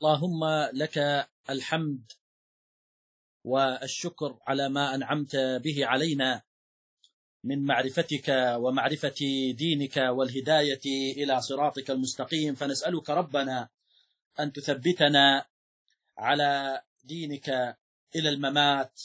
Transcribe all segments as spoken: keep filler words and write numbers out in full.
اللهم لك الحمد والشكر على ما أنعمت به علينا من معرفتك ومعرفة دينك والهداية إلى صراطك المستقيم، فنسألك ربنا أن تثبتنا على دينك إلى الممات،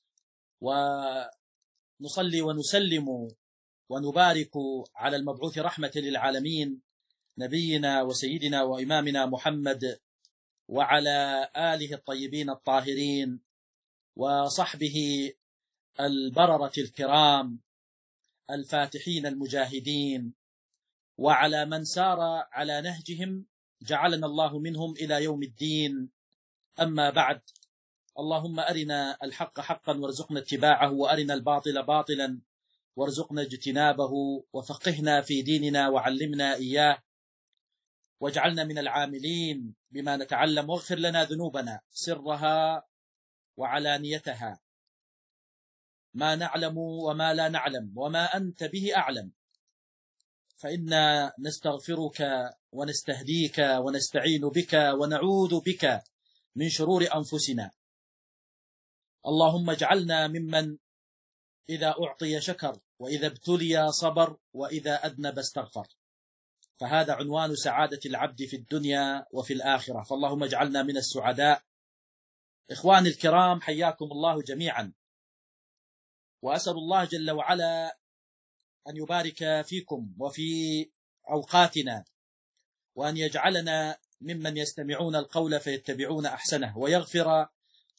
ونصلي ونسلم ونبارك على المبعوث رحمة للعالمين نبينا وسيدنا وإمامنا محمد، وعلى آله الطيبين الطاهرين وصحبه البررة الكرام الفاتحين المجاهدين، وعلى من سار على نهجهم جعلنا الله منهم إلى يوم الدين. أما بعد، اللهم أرنا الحق حقا وارزقنا اتباعه، وأرنا الباطل باطلا وارزقنا اجتنابه، وفقهنا في ديننا وعلمنا إياه، واجعلنا من العاملين بما نتعلم، واغفر لنا ذنوبنا سرها وعلانيتها، ما نعلم وما لا نعلم وما أنت به أعلم، فإنا نستغفرك ونستهديك ونستعين بك ونعوذ بك من شرور أنفسنا. اللهم اجعلنا ممن إذا أعطي شكر، وإذا ابتلي صبر، وإذا أذنب استغفر، فهذا عنوان سعادة العبد في الدنيا وفي الآخرة، فاللهم اجعلنا من السعداء. إخواني الكرام، حياكم الله جميعا، وأسأل الله جل وعلا أن يبارك فيكم وفي أوقاتنا، وأن يجعلنا ممن يستمعون القول فيتبعون أحسنه، ويغفر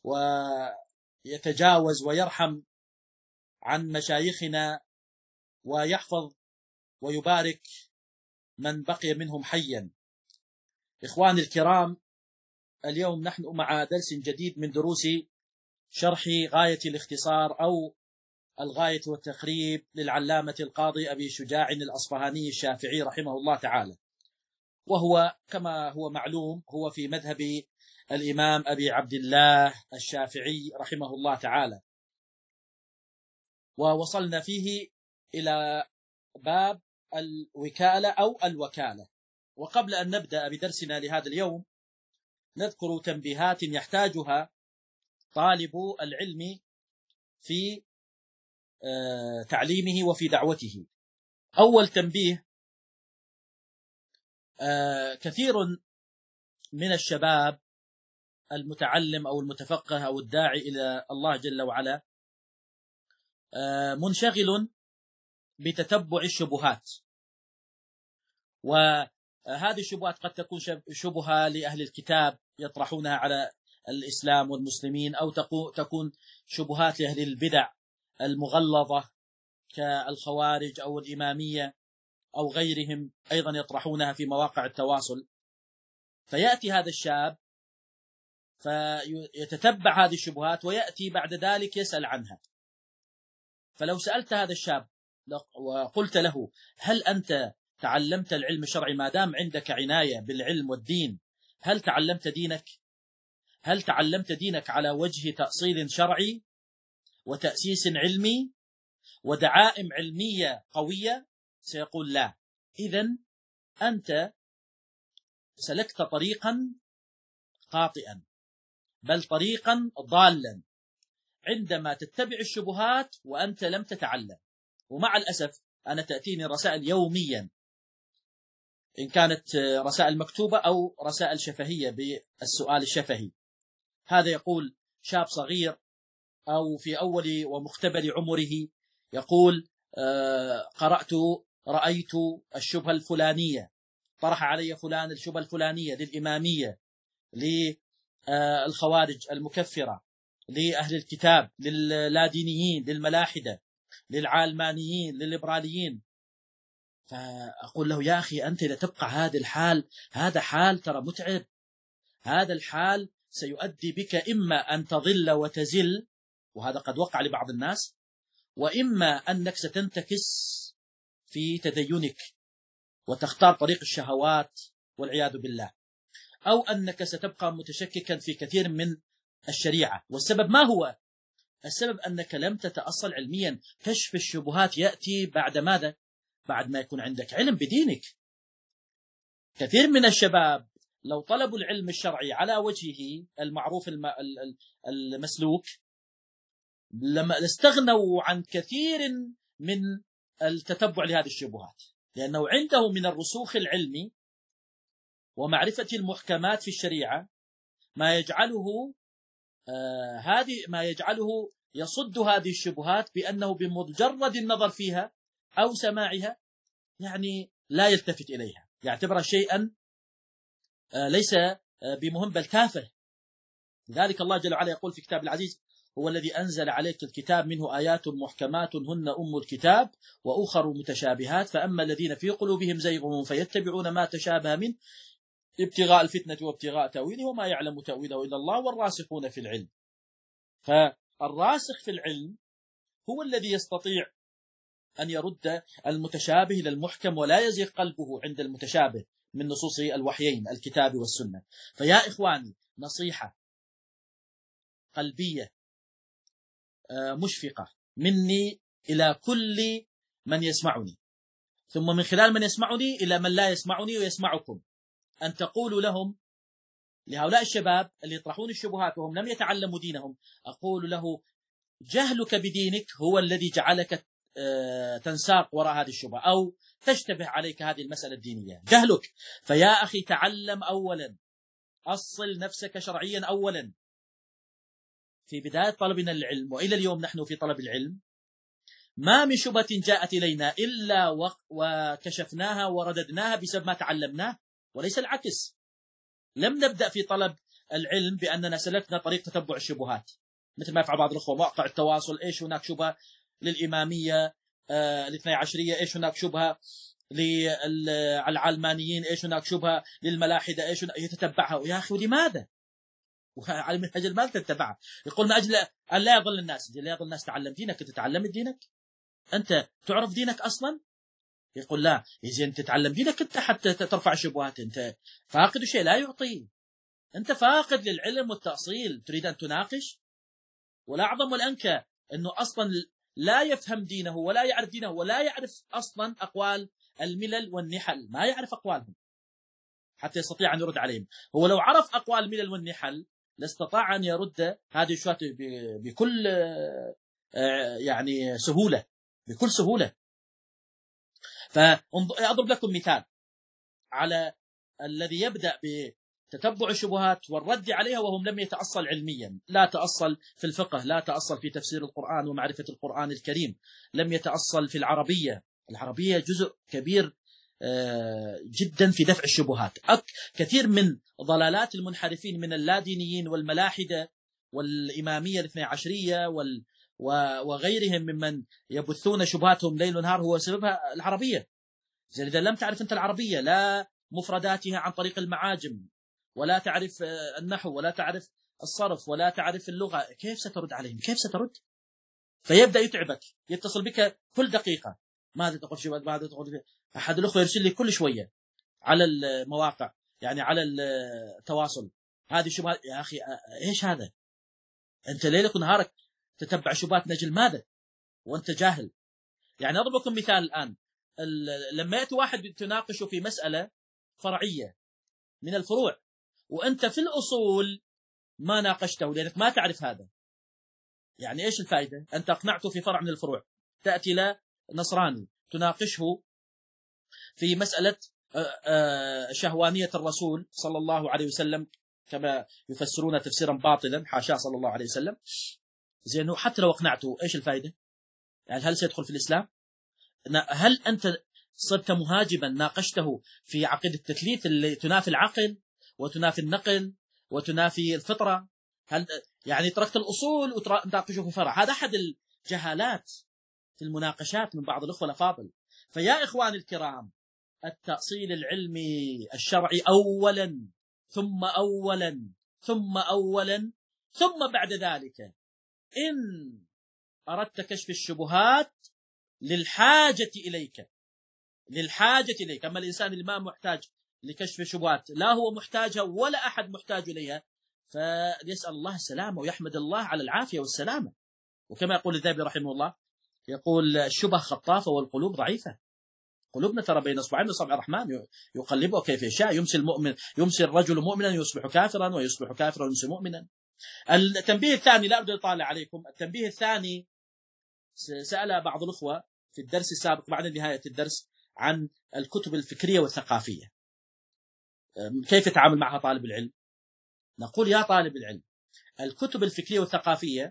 ويتجاوز ويرحم عن مشايخنا، ويحفظ ويبارك من بقي منهم حيا. إخواني الكرام، اليوم نحن مع درس جديد من دروس شرح غاية الاختصار أو الغاية والتقريب للعلامة القاضي أبي شجاع الأصفهاني الشافعي رحمه الله تعالى، وهو كما هو معلوم هو في مذهب الإمام أبي عبد الله الشافعي رحمه الله تعالى. ووصلنا فيه إلى باب الوكالة أو الوكالة. وقبل أن نبدأ بدرسنا لهذا اليوم نذكر تنبيهات يحتاجها طالب العلم في تعليمه وفي دعوته. أول تنبيه، كثير من الشباب المتعلم أو المتفقه أو الداعي إلى الله جل وعلا منشغل بتتبع الشبهات، وهذه الشبهات قد تكون شبهة لأهل الكتاب يطرحونها على الإسلام والمسلمين، أو تكون شبهات لأهل البدع المغلظة كالخوارج أو الإمامية أو غيرهم أيضا يطرحونها في مواقع التواصل. فيأتي هذا الشاب فيتتبع هذه الشبهات، ويأتي بعد ذلك يسأل عنها. فلو سألت هذا الشاب وقلت له: هل أنت تعلمت العلم الشرعي؟ ما دام عندك عناية بالعلم والدين، هل تعلمت دينك؟ هل تعلمت دينك على وجه تأصيل شرعي وتأسيس علمي ودعائم علمية قوية؟ سيقول لا. إذن أنت سلكت طريقا خاطئا، بل طريقا ضالا، عندما تتبع الشبهات وأنت لم تتعلم. ومع الأسف أنا تأتيني رسائل يوميا، إن كانت رسائل مكتوبة أو رسائل شفهية بالسؤال الشفهي. هذا يقول شاب صغير أو في أول ومختبر عمره، يقول: قرأت رأيت الشبهة الفلانية، طرح علي فلان الشبهة الفلانية للإمامية، للخوارج المكفرة، لأهل الكتاب، للادينيين، للملاحدة، للعالمانيين، للليبراليين. فأقول له: يا أخي، أنت إذا تبقى هذا الحال، هذا حال ترى متعب، هذا الحال سيؤدي بك إما أن تضل وتزل، وهذا قد وقع لبعض الناس، وإما أنك ستنتكس في تدينك وتختار طريق الشهوات والعياذ بالله، أو أنك ستبقى متشككا في كثير من الشريعة. والسبب ما هو؟ السبب أنك لم تتأصل علميا. كشف الشبهات يأتي بعد ماذا؟ بعد ما يكون عندك علم بدينك. كثير من الشباب لو طلبوا العلم الشرعي على وجهه المعروف المسلوك لما استغنوا عن كثير من التتبع لهذه الشبهات، لأنه عنده من الرسوخ العلمي ومعرفة المحكمات في الشريعة ما يجعله آه هذه ما يجعله يصد هذه الشبهات، بأنه بمجرد النظر فيها أو سماعها يعني لا يلتفت إليها، يعتبرها شيئا آه ليس آه بمهم بل تافه. لذلك الله جل وعلا يقول في كتاب العزيز: هو الذي أنزل عليك الكتاب منه آيات محكمات هن أم الكتاب وأخر متشابهات فأما الذين في قلوبهم زيغ فيتبعون ما تشابه منه ابتغاء الفتنة وابتغاء تأويله وما يعلم تأويله إلا الله والراسخون في العلم. فالراسخ في العلم هو الذي يستطيع أن يرد المتشابه إلى المحكم ولا يزيغ قلبه عند المتشابه من نصوص الوحيين الكتاب والسنة. فيا إخواني، نصيحة قلبية مشفقة مني إلى كل من يسمعني، ثم من خلال من يسمعني إلى من لا يسمعني ويسمعكم، أن تقولوا لهم، لهؤلاء الشباب اللي يطرحون الشبهات وهم لم يتعلموا دينهم، أقول له: جهلك بدينك هو الذي جعلك تنساق وراء هذه الشبهة أو تشتبه عليك هذه المسألة الدينية، جهلك. فيا أخي تعلم أولا، أصل نفسك شرعيا أولا. في بداية طلبنا للعلم وإلى اليوم نحن في طلب العلم ما من شبهة جاءت إلينا إلا وكشفناها ورددناها بسبب ما تعلمناه، وليس العكس. لم نبدأ في طلب العلم بأننا سلكنا طريق تتبع الشبهات مثل ما يفعل بعض الأخوة مواقع التواصل، إيش هناك شبهة للإمامية آه الاثني عشرية، إيش هناك شبهة للعلمانيين، إيش هناك شبهة للملاحدة، إيش يتتبعها. يا أخي لماذا؟ وعلى من أجل ما تتبعها؟ يقول من أجل أن لا يضل الناس. لا يضل الناس، تعلم دينك. تتعلم دينك أنت؟ تعرف دينك أصلا؟ يقول لا. إذا أنت تتعلم دينك أنت حتى ترفع الشبهات. أنت فاقد شيء لا يعطيه، أنت فاقد للعلم والتأصيل، تريد أن تناقش؟ ولا أعظم والأنكى أنه أصلا لا يفهم دينه ولا يعرف دينه ولا يعرف أصلا أقوال الملل والنحل، ما يعرف أقوالهم حتى يستطيع أن يرد عليهم. هو لو عرف أقوال الملل والنحل لاستطاع أن يرد هذه الشبهات بكل يعني سهولة، بكل سهولة. فأضرب لكم مثال على الذي يبدأ بتتبع الشبهات والرد عليها وهم لم يتأصل علميا، لا تأصل في الفقه، لا تأصل في تفسير القرآن ومعرفة القرآن الكريم، لم يتأصل في العربية. العربية جزء كبير جدا في دفع الشبهات. كثير من ضلالات المنحرفين من اللادينيين والملاحدة والإمامية الاثني عشرية وال وغيرهم ممن يبثون شبهاتهم ليل ونهار هو سببها العربية. زي إذا لم تعرف أنت العربية، لا مفرداتها عن طريق المعاجم، ولا تعرف النحو، ولا تعرف الصرف، ولا تعرف اللغة، كيف سترد عليهم؟ كيف سترد؟ فيبدأ يتعبك، يتصل بك كل دقيقة: ماذا تقول شبهات؟ ماذا تقول؟ أحد الأخوة يرسل لي كل شوية على المواقع، يعني على التواصل: هذه شبهات. يا أخي إيش هذا؟ أنت ليلك ونهارك تتبع شبهات نجل ماذا وأنت جاهل؟ يعني أضرب لكم مثال الآن. لما يأتي واحد تناقشه في مسألة فرعية من الفروع وأنت في الأصول ما ناقشته لأنك ما تعرف هذا، يعني إيش الفائدة؟ أنت أقنعته في فرع من الفروع، تأتي له نصراني تناقشه في مسألة شهوانية الرسول صلى الله عليه وسلم كما يفسرون تفسيرا باطلا، حاشا صلى الله عليه وسلم. زين، حتى لو أقنعته إيش الفائدة؟ يعني هل سيدخل في الإسلام؟ هل أنت صرت مهاجما ناقشته في عقيدة التثليث اللي تنافي العقل وتنافي النقل وتنافي الفطرة؟ هل يعني تركت الأصول وتناقشه في فرع؟ هذا أحد الجهالات في المناقشات من بعض الأخوة الأفاضل. فيا إخواني الكرام، التأصيل العلمي الشرعي أولا ثم أولا ثم أولا ثم بعد ذلك إن أردت كشف الشبهات للحاجة إليك، للحاجة إليك. أما الإنسان اللي ما محتاج لكشف الشبهات، لا هو محتاجها ولا أحد محتاج إليها، فيسأل الله السلامة ويحمد الله على العافية والسلامة. وكما يقول الذهبي رحمه الله، يقول: الشبه خطافة والقلوب ضعيفة. قلوبنا ترى بين اصبعين من اصابع الرحمن يقلبها كيف يشاء، يمسي المؤمن يمسي الرجل مؤمنا يصبح كافرا، ويصبح كافرا يمسي مؤمنا. التنبيه الثاني، لا أبدو أطالع عليكم، التنبيه الثاني سأل بعض الأخوة في الدرس السابق بعد نهاية الدرس عن الكتب الفكرية والثقافية، كيف يتعامل معها طالب العلم؟ نقول يا طالب العلم، الكتب الفكرية والثقافية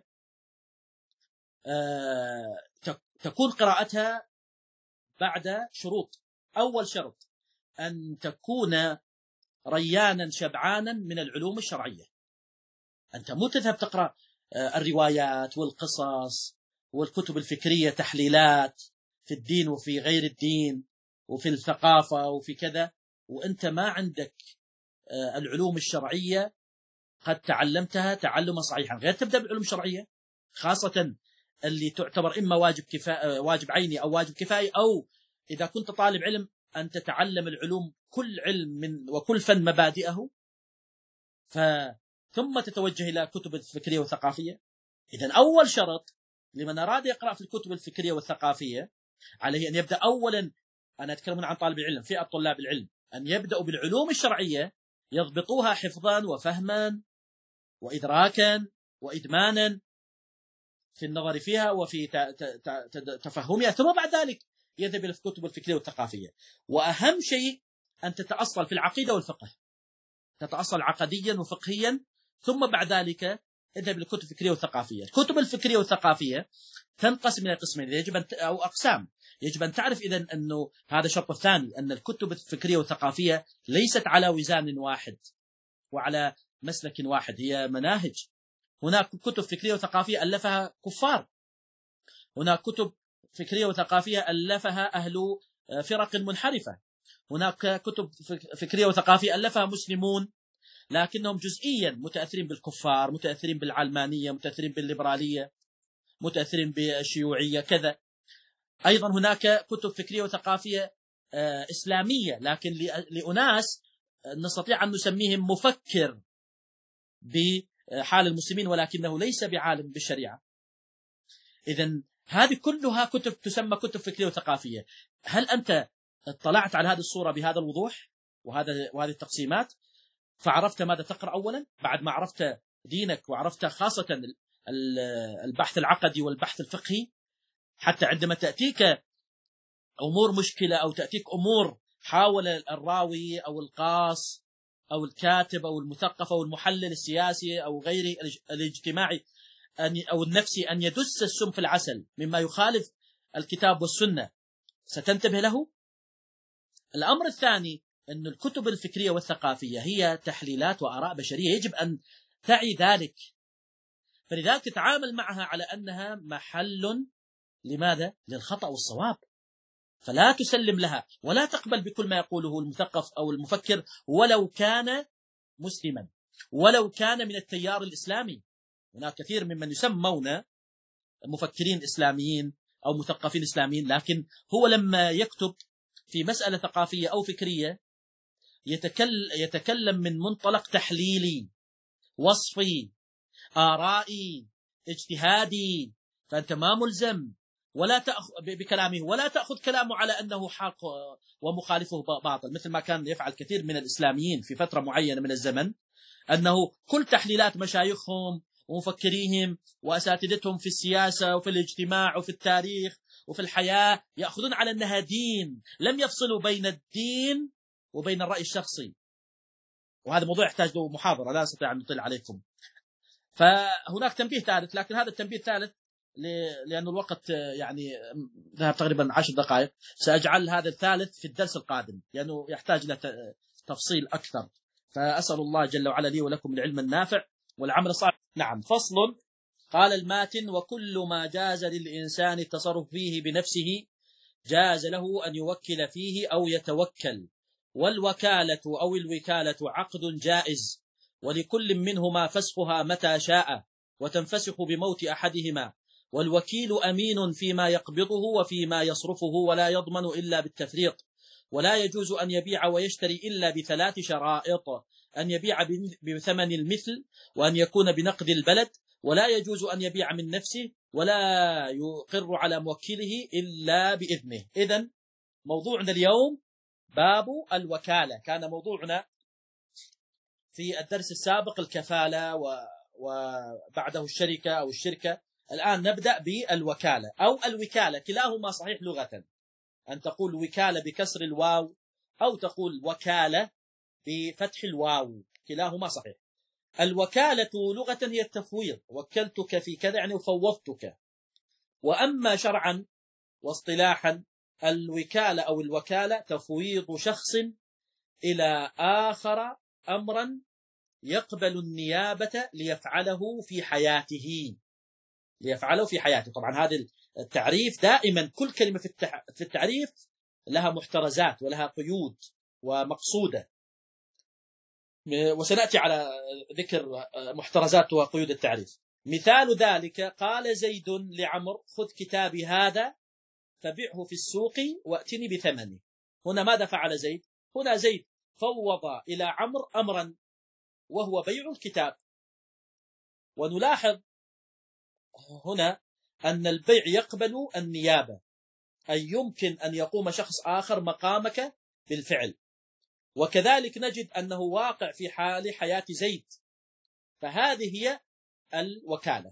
تكون قراءتها بعد شروط. أول شرط أن تكون ريانا شبعانا من العلوم الشرعية. أنت مو تذهب تقرأ الروايات والقصص والكتب الفكرية تحليلات في الدين وفي غير الدين وفي الثقافة وفي كذا، وأنت ما عندك العلوم الشرعية قد تعلمتها تعلما صحيحا. غير تبدأ بالعلوم الشرعية، خاصة اللي تعتبر إما واجب كفاية واجب عيني أو واجب كفاية، أو إذا كنت طالب علم أن تتعلم العلوم كل علم من وكل فن مبادئه، ف ثم تتوجه إلى كتب الفكرية والثقافية. إذن أول شرط لمن أراد يقرأ في الكتب الفكرية والثقافية عليه أن يبدأ أولا، أنا أتكلم عن طالب العلم، فئة طلاب العلم، أن يبدأوا بالعلوم الشرعية يضبطوها حفظا وفهما وإدراكا وإدمانا في النظر فيها وفي تفهمها، ثم بعد ذلك يذهب إلى الكتب الفكرية والثقافية. وأهم شيء أن تتأصل في العقيدة والفقه، تتأصل عقديا وفقهيا، ثم بعد ذلك اذهب للكتب الفكرية والثقافية. الكتب الفكرية والثقافية تنقسم إلى قسمين، يجب أن أو أقسام. يجب أن تعرف إذن أنه هذا الشرط الثاني، أن الكتب الفكرية والثقافية ليست على وزان واحد وعلى مسلك واحد، هي مناهج. هناك كتب فكرية وثقافية ألفها كفار، هناك كتب فكرية وثقافية ألفها أهل فرق منحرفة، هناك كتب فكرية وثقافية ألفها مسلمون لكنهم جزئيا متأثرين بالكفار، متأثرين بالعلمانية، متأثرين بالليبرالية، متأثرين بالشيوعية كذا. أيضا هناك كتب فكرية وثقافية إسلامية لكن لأناس نستطيع أن نسميهم مفكر بحال المسلمين ولكنه ليس بعالم بالشريعة. إذن هذه كلها كتب تسمى كتب فكرية وثقافية. هل أنت اطلعت على هذه الصورة بهذا الوضوح وهذا وهذه التقسيمات، فعرفت ماذا تقرأ أولا بعد ما عرفت دينك وعرفت خاصة البحث العقدي والبحث الفقهي؟ حتى عندما تأتيك أمور مشكلة أو تأتيك أمور حاول الراوي أو القاص أو الكاتب أو المثقف أو المحلل السياسي أو غيره الاجتماعي أو النفسي أن يدس السم في العسل مما يخالف الكتاب والسنة، ستنتبه له. الأمر الثاني أن الكتب الفكرية والثقافية هي تحليلات وآراء بشرية، يجب أن تعي ذلك، فلذلك تتعامل معها على أنها محل لماذا؟ للخطأ والصواب، فلا تسلم لها ولا تقبل بكل ما يقوله المثقف أو المفكر ولو كان مسلما ولو كان من التيار الإسلامي. هناك كثير ممن يسمون مفكرين إسلاميين أو مثقفين إسلاميين، لكن هو لما يكتب في مسألة ثقافية أو فكرية يتكلم, يتكلم من منطلق تحليلي وصفي آرائي اجتهادي، فأنت ما ملزم ولا تأخذ بكلامه ولا تأخذ كلامه على أنه حق ومخالفه باطل، مثل ما كان يفعل كثير من الإسلاميين في فترة معينة من الزمن، أنه كل تحليلات مشايخهم ومفكريهم وأساتذتهم في السياسة وفي الاجتماع وفي التاريخ وفي الحياة يأخذون على أنها دين، لم يفصلوا بين الدين وبين الرأي الشخصي. وهذا موضوع يحتاج له محاضرة لا أستطيع أن أطيل عليكم. فهناك تنبيه ثالث، لكن هذا التنبيه الثالث لأن الوقت يعني ذهب تقريبا عشر دقائق، سأجعل هذا الثالث في الدرس القادم لأنه يحتاج إلى تفصيل أكثر. فأسأل الله جل وعلا لي ولكم العلم النافع والعمل الصالح. نعم. فصل. قال الماتن: وكل ما جاز للإنسان التصرف فيه بنفسه جاز له أن يوكل فيه أو يتوكل، والوكالة أو الوكالة عقد جائز، ولكل منهما فسخها متى شاء وتنفسخ بموت أحدهما، والوكيل أمين فيما يقبضه وفيما يصرفه ولا يضمن إلا بالتفريط، ولا يجوز أن يبيع ويشتري إلا بثلاث شرائط: أن يبيع بثمن المثل، وأن يكون بنقد البلد، ولا يجوز أن يبيع من نفسه، ولا يقر على موكله إلا بإذنه. إذن موضوعنا اليوم باب الوكالة. كان موضوعنا في الدرس السابق الكفالة وبعده الشركة أو الشركة. الآن نبدأ بالوكالة أو الوكالة، كلاهما صحيح لغة، أن تقول وكالة بكسر الواو أو تقول وكالة بفتح الواو، كلاهما صحيح. الوكالة لغة هي التفويض، وكلتك في كذا يعني فوضتك. وأما شرعا واصطلاحا الوكالة أو الوكالة تفويض شخص إلى آخر أمرا يقبل النيابة ليفعله في حياته ليفعله في حياته. طبعا هذا التعريف دائما كل كلمة في التعريف لها محترزات ولها قيود ومقصودة، وسنأتي على ذكر محترزات وقيود التعريف. مثال ذلك قال زيد لعمر خذ كتابي هذا فبعه في السوق وأتني بثمنه. هنا ماذا فعل زيد؟ هنا زيد فوض إلى عمر أمرا وهو بيع الكتاب. ونلاحظ هنا أن البيع يقبل النيابة، أي يمكن أن يقوم شخص آخر مقامك بالفعل، وكذلك نجد أنه واقع في حال حياة زيد، فهذه هي الوكالة.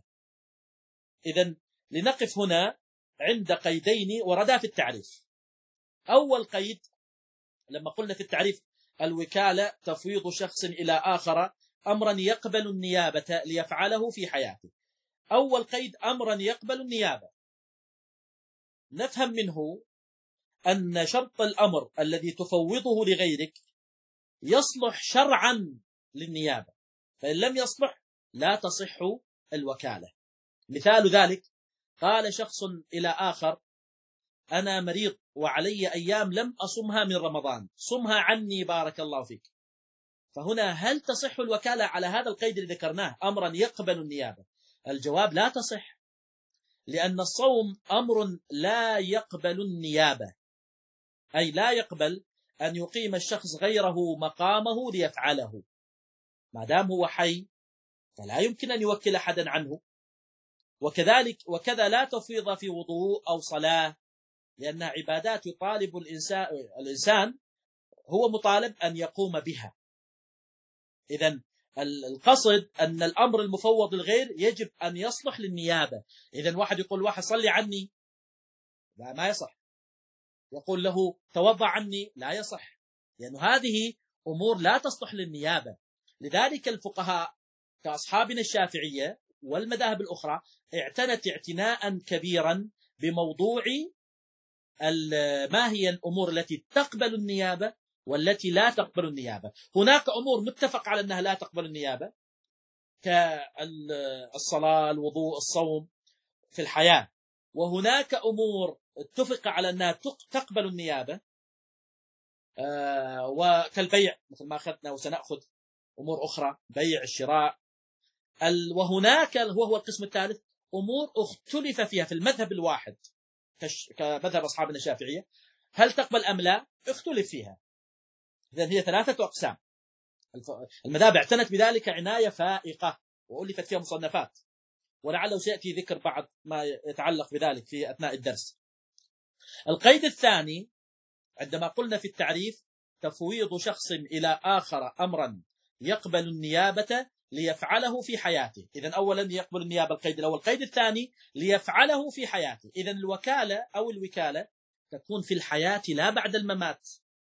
إذن لنقف هنا عند قيدين وردا في التعريف. أول قيد لما قلنا في التعريف الوكالة تفويض شخص إلى آخر أمرا يقبل النيابة ليفعله في حياته. أول قيد أمرا يقبل النيابة، نفهم منه أن شرط الأمر الذي تفوضه لغيرك يصلح شرعا للنيابة، فإن لم يصلح لا تصح الوكالة. مثال ذلك قال شخص إلى آخر أنا مريض وعلي أيام لم أصمها من رمضان، صمها عني بارك الله فيك. فهنا هل تصح الوكالة على هذا القيد الذي ذكرناه أمرا يقبل النيابة؟ الجواب لا تصح، لأن الصوم أمر لا يقبل النيابة، أي لا يقبل أن يقيم الشخص غيره مقامه ليفعله. ما دام هو حي فلا يمكن أن يوكل أحدا عنه. وكذلك وكذا لا تفويض في وضوء أو صلاة، لأنها عبادات يطالب الإنسان, الإنسان هو مطالب أن يقوم بها. إذن القصد أن الأمر المفوض للغير يجب أن يصلح للنيابة. إذن واحد يقول واحد صلي عني، لا ما يصح. يقول له توضع عني، لا يصح، لأن هذه أمور لا تصلح للنيابة. لذلك الفقهاء كأصحابنا الشافعية والمذاهب الأخرى اعتنت اعتناء كبيرا بموضوع ما هي الأمور التي تقبل النيابة والتي لا تقبل النيابة. هناك أمور متفق على أنها لا تقبل النيابة كالصلاة، الوضوء، الصوم في الحياة، وهناك أمور اتفق على أنها تقبل النيابة وكالبيع مثل ما أخذنا وسنأخذ أمور أخرى، بيع، الشراء. وهناك وهو القسم الثالث أمور اختلف فيها في المذهب الواحد كمذهب أصحابنا الشافعية، هل تقبل أم لا؟ اختلف فيها. إذن هي ثلاثة أقسام. المذاهب اعتنت بذلك عناية فائقة وألفت فيها مصنفات، ولعله سيأتي ذكر بعض ما يتعلق بذلك في أثناء الدرس. القيد الثاني عندما قلنا في التعريف تفويض شخص إلى آخر أمرا يقبل النيابة ليفعله في حياته. إذن أولا يقبل النيابة القيد الأول. القيد الثاني ليفعله في حياته. إذن الوكالة أو الوكالة تكون في الحياة لا بعد الممات.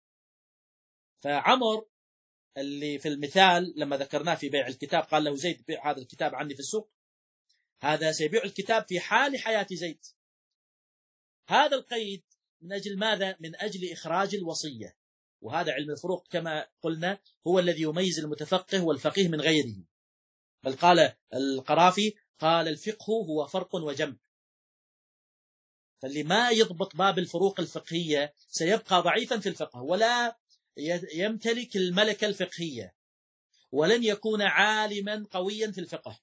فعمر اللي في المثال لما ذكرناه في بيع الكتاب قال له زيد بيع هذا الكتاب عني في السوق، هذا سيبيع الكتاب في حال حياة زيد. هذا القيد من أجل ماذا؟ من أجل إخراج الوصية، وهذا علم الفروق كما قلنا هو الذي يميز المتفقه والفقيه من غيره. بل قال القرافي قال الفقه هو فرق وجمع. فاللي ما يضبط باب الفروق الفقهية سيبقى ضعيفا في الفقه ولا يمتلك الملكة الفقهية، ولن يكون عالما قويا في الفقه.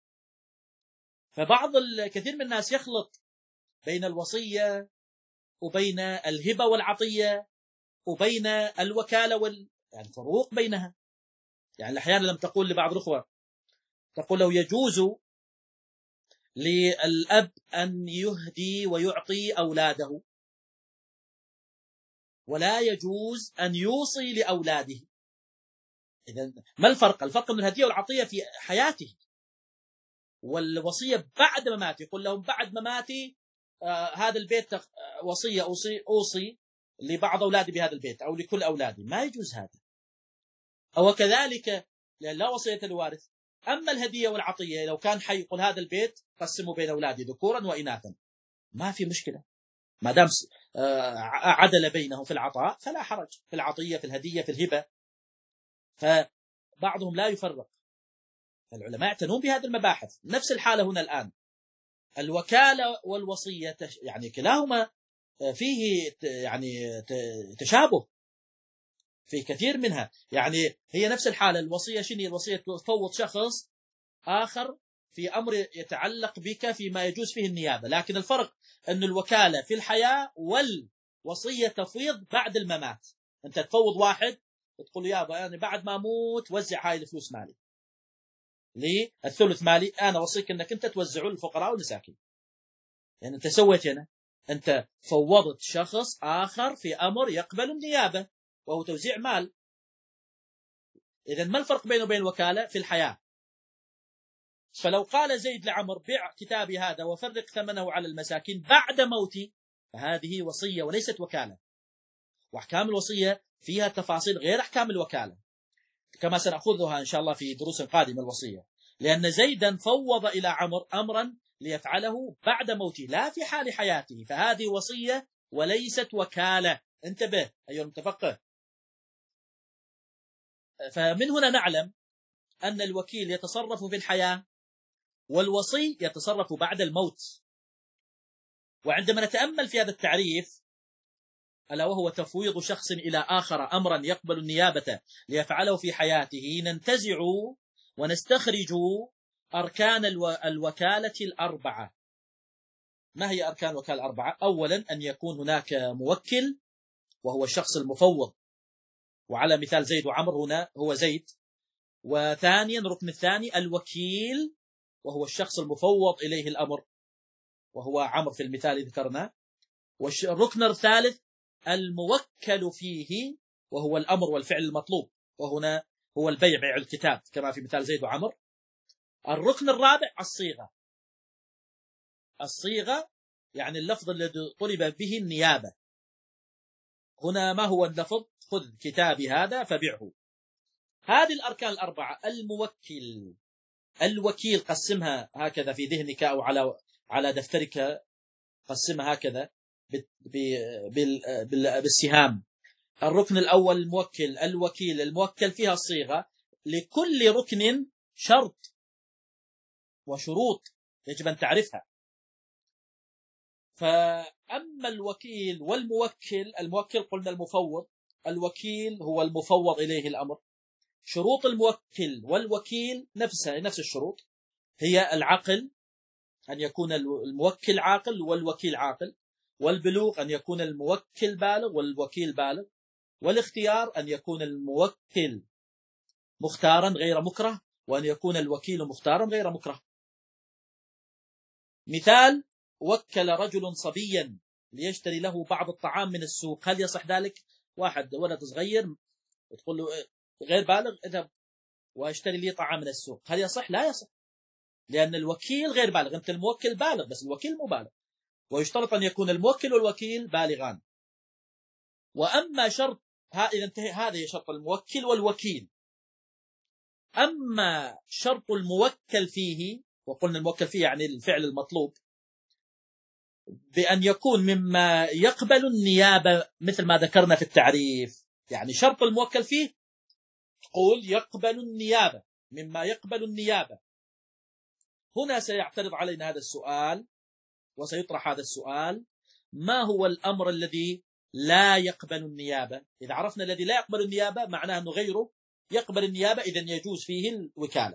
فبعض الكثير من الناس يخلط بين الوصية وبين الهبة والعطية وبين الوكالة وال... يعني الفروق بينها. يعني أحيانا لم تقول لبعض الأخوة تقول له يجوز للأب أن يهدي ويعطي أولاده، ولا يجوز أن يوصي لأولاده. إذن ما الفرق؟ الفرق أن الهدية والعطية في حياته، والوصية بعد مماته. يقول لهم بعد مماتي آه هذا البيت وصية أوصي, أوصي لبعض أولادي بهذا البيت أو لكل أولادي، ما يجوز هذا. أو كذلك لأن لا وصية الوارث. أما الهدية والعطية لو كان حي يقول هذا البيت قسموا بين أولادي ذكورا وإناثا، ما في مشكلة ما دام عدل بينهم في العطاء فلا حرج، في العطية في الهدية في الهبة. فبعضهم لا يفرق، العلماء يعتنون بهذه المباحث. نفس الحالة هنا الآن، الوكالة والوصية يعني كلاهما فيه يعني تشابه في كثير منها. يعني هي نفس الحالة، الوصية شنو؟ الوصية تفوض شخص آخر في أمر يتعلق بك فيما يجوز فيه النيابة، لكن الفرق أن الوكالة في الحياة والوصية تفويض بعد الممات. أنت تفوض واحد وتقول يابا يعني بعد ما أموت وزع هاي الفلوس مالي، لي الثلث مالي، أنا وصيك أنك أنت توزعه للفقراء والمساكين. يعني أنت سويت هنا، أنت فوضت شخص آخر في أمر يقبل النيابة وهو توزيع مال. إذن ما الفرق بينه وبين الوكالة؟ في الحياة. فلو قال زيد لعمر بيع كتابي هذا وفرق ثمنه على المساكين بعد موتي، فهذه وصية وليست وكالة. وأحكام الوصية فيها تفاصيل غير أحكام الوكالة، كما سنأخذها إن شاء الله في دروس قادمة الوصية. لأن زيدا فوض إلى عمر أمرا ليفعله بعد موته لا في حال حياته، فهذه وصية وليست وكالة. انتبه أيها المتفقه. فمن هنا نعلم أن الوكيل يتصرف في الحياة والوصي يتصرف بعد الموت. وعندما نتأمل في هذا التعريف، ألا وهو تفويض شخص إلى آخر أمرا يقبل النيابة ليفعله في حياته، ننتزع ونستخرج أركان الو... الوكالة الأربعة. ما هي أركان الوكالة الأربعة؟ أولا أن يكون هناك موكل وهو الشخص المفوض، وعلى مثال زيد وعمر هنا هو زيد. وثانيا الركن الثاني الوكيل وهو الشخص المفوض إليه الأمر وهو عمر في المثال اللي ذكرناه. والركن الثالث الموكل فيه وهو الأمر والفعل المطلوب، وهنا هو البيع، بيع الكتاب كما في مثال زيد وعمر. الركن الرابع الصيغة. الصيغة يعني اللفظ الذي طلب به النيابة. هنا ما هو اللفظ؟ خذ كتابي هذا فبيعه. هذه الأركان الأربعة. الموكل، الوكيل قسمها هكذا في ذهنك أو على على دفترك، قسمها هكذا بالسهام. الركن الأول الموكل، الوكيل، الموكل فيها الصيغة. لكل ركن شرط وشروط يجب أن تعرفها. فأما الوكيل والموكل، الموكل قلنا المفوض، الوكيل هو المفوض إليه الأمر. شروط الموكل والوكيل نفسها نفس الشروط، هي العقل، أن يكون الموكل عاقل والوكيل عاقل، والبلوغ أن يكون الموكل بالغ والوكيل بالغ، والاختيار أن يكون الموكل مختارا غير مكره، وأن يكون الوكيل مختارا غير مكره. مثال: وكل رجل صبيا ليشتري له بعض الطعام من السوق، هل يصح ذلك؟ واحد ولد صغير وتقول له غير بالغ اذهب واشتري لي طعام من السوق، هل يصح؟ لا يصح، لأن الوكيل غير بالغ. أنت الموكل بالغ بس الوكيل مو بالغ، ويشترط أن يكون الموكل والوكيل بالغان. وأما شرط إذا انتهى هذا شرط الموكل والوكيل. أما شرط الموكل فيه، وقلنا الموكل فيه يعني الفعل المطلوب، بأن يكون مما يقبل النيابة مثل ما ذكرنا في التعريف. يعني شرط الموكل فيه تقول يقبل النيابة، مما يقبل النيابة. هنا سيعترض علينا هذا السؤال وسيطرح هذا السؤال: ما هو الأمر الذي لا يقبل النيابة؟ إذا عرفنا الذي لا يقبل النيابة معناه أنه غيره يقبل النيابة، إذن يجوز فيه الوكالة.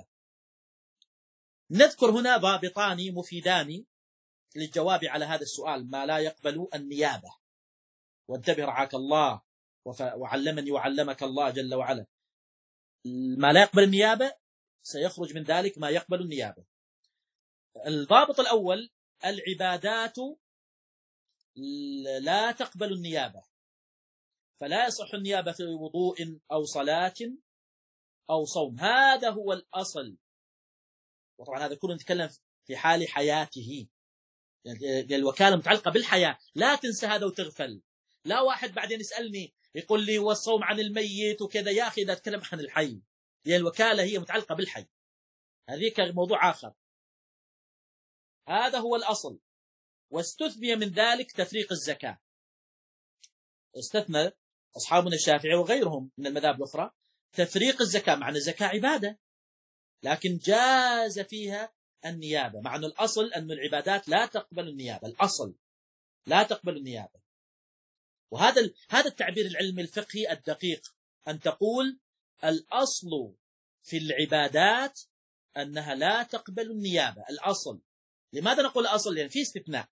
نذكر هنا ضابطان مفيدان للجواب على هذا السؤال: ما لا يقبل النيابة. وانتبه رعاك الله وعلمني وعلمك الله جل وعلا، ما لا يقبل النيابة سيخرج من ذلك ما يقبل النيابة. الضابط الأول: العبادات لا تقبل النيابة. فلا يصح النيابة في وضوء أو صلاة أو صوم. هذا هو الأصل. وطبعا هذا كله نتكلم في حال حياته، يعني الوكالة متعلقة بالحياة، لا تنسى هذا وتغفل. لا واحد بعدين يسألني يقول لي والصوم عن الميت وكذا، يا أخي إذا أتكلم عن الحي، هي الوكالة هي متعلقة بالحي، هذيك موضوع آخر. هذا هو الأصل. واستثني من ذلك تفريق الزكاة، استثنى أصحابنا الشافعي وغيرهم من المذاهب الأخرى تفريق الزكاة، مع أن الزكاة عبادة لكن جاز فيها النيابة، مع أن الأصل أن العبادات لا تقبل النيابة، الأصل لا تقبل النيابة. وهذا هذا التعبير العلمي الفقهي الدقيق، أن تقول الأصل في العبادات أنها لا تقبل النيابة، الأصل. لماذا نقول الأصل؟ لأن في استثناء.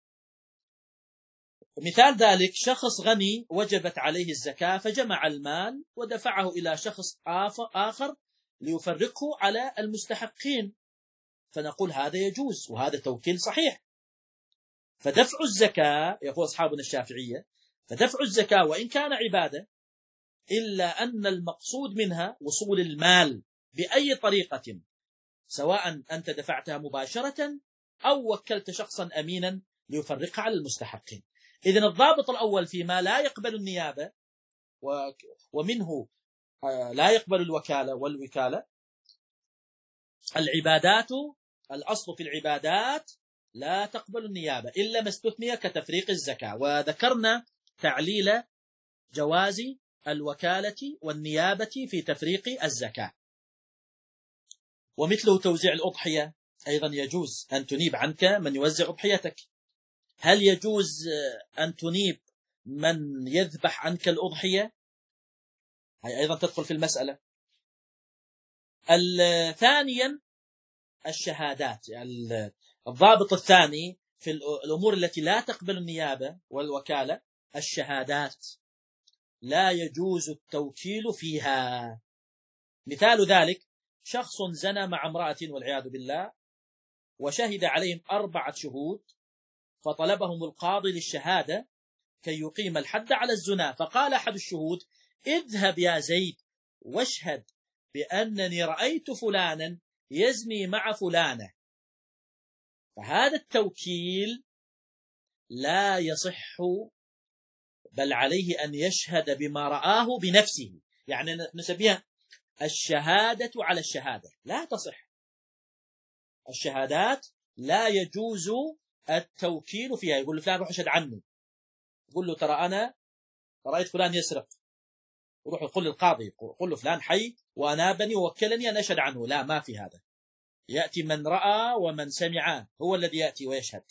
مثال ذلك شخص غني وجبت عليه الزكاة فجمع المال ودفعه إلى شخص آخر ليفرقه على المستحقين، فنقول هذا يجوز وهذا توكيل صحيح. فدفع الزكاة يقول أصحابنا الشافعية، فدفع الزكاة وإن كان عبادة إلا أن المقصود منها وصول المال بأي طريقة، سواء أنت دفعتها مباشرة أو وكلت شخصا أمينا ليفرقها على المستحقين. إذن الضابط الأول فيما لا يقبل النيابة ومنه لا يقبل الوكالة والوكالة، العبادات، الأصل في العبادات لا تقبل النيابة إلا ما استثني كتفريق الزكاة. وذكرنا تعليل جواز الوكالة والنيابة في تفريق الزكاة. ومثله توزيع الأضحية أيضا يجوز أن تنيب عنك من يوزع أضحيتك. هل يجوز أن تنيب من يذبح عنك الأضحية؟ هي أيضا تدخل في المسألة. ثانيا الشهادات، يعني الضابط الثاني في الأمور التي لا تقبل النيابة والوكالة الشهادات، لا يجوز التوكيل فيها. مثال ذلك شخص زنى مع امرأة والعياذ بالله وشهد عليهم أربعة شهود، فطلبهم القاضي للشهادة كي يقيم الحد على الزنا، فقال أحد الشهود اذهب يا زيد واشهد بأنني رأيت فلانا يزني مع فلانة. فهذا التوكيل لا يصح، بل عليه أن يشهد بما رآه بنفسه، يعني نسميها الشهادة على الشهادة، لا تصح. الشهادات لا يجوز التوكيل فيها. يقول له فلان روح اشهد عني، يقول له ترى أنا رأيت فلان يسرق، وروح يقول للقاضي يقول له فلان حي وأنابني ووكلني أن أشهد عنه. لا، ما في هذا. يأتي من رأى ومن سمع هو الذي يأتي ويشهد.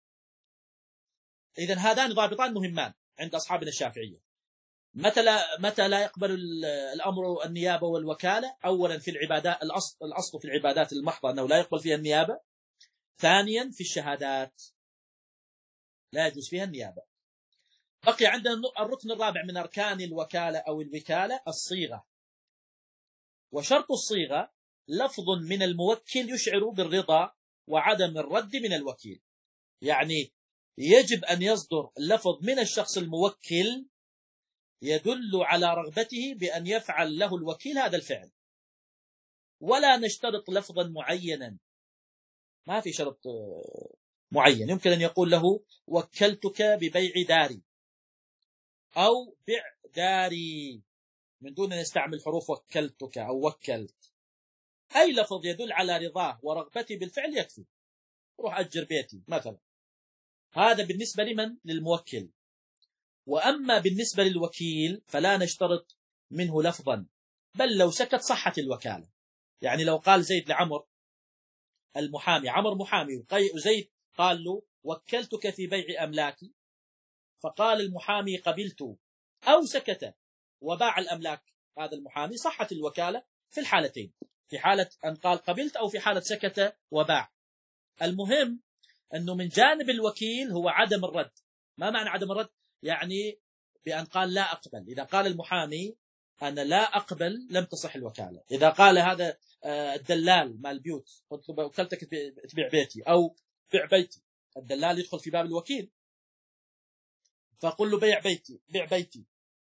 إذن هذان ضابطان مهمان عند أصحابنا الشافعية. متى لا, متى لا يقبل الأمر النيابة والوكالة؟ أولا في العبادات، الأصل, الأصل في العبادات المحضة أنه لا يقبل فيها النيابة. ثانيا في الشهادات لا يجوز فيها النيابة. بقي عندنا الركن الرابع من أركان الوكالة أو الوكالة الصيغة. وشرط الصيغة لفظ من الموكل يشعر بالرضا وعدم الرد من الوكيل، يعني يجب أن يصدر لفظ من الشخص الموكل يدل على رغبته بأن يفعل له الوكيل هذا الفعل، ولا نشترط لفظا معينا، ما في شرط معين. يمكن أن يقول له وكلتك ببيع داري أو بع داري من دون أن يستعمل حروف وكلتك أو وكلت. أي لفظ يدل على رضاه ورغبته بالفعل يكفي. روح أجر بيتي مثلا. هذا بالنسبة لمن؟ للموكل. وأما بالنسبة للوكيل فلا نشترط منه لفظا، بل لو سكت صحت الوكالة. يعني لو قال زيد لعمر المحامي، عمر محامي وزيد قال له وكلتك في بيع أملاكي، فقال المحامي قبلت أو سكت وباع الأملاك هذا المحامي، صحت الوكالة في الحالتين، في حالة أن قال قبلت أو في حالة سكت وباع. المهم أنه من جانب الوكيل هو عدم الرد. ما معنى عدم الرد؟ يعني بأن قال لا أقبل. إذا قال المحامي أنا لا أقبل لم تصح الوكالة. إذا قال هذا الدلال مال البيوت قلت وكلتك تبيع بيتي أو بيع بيتي، الدلال يدخل في باب الوكيل، فقل له بيع بيتي بيع بيتي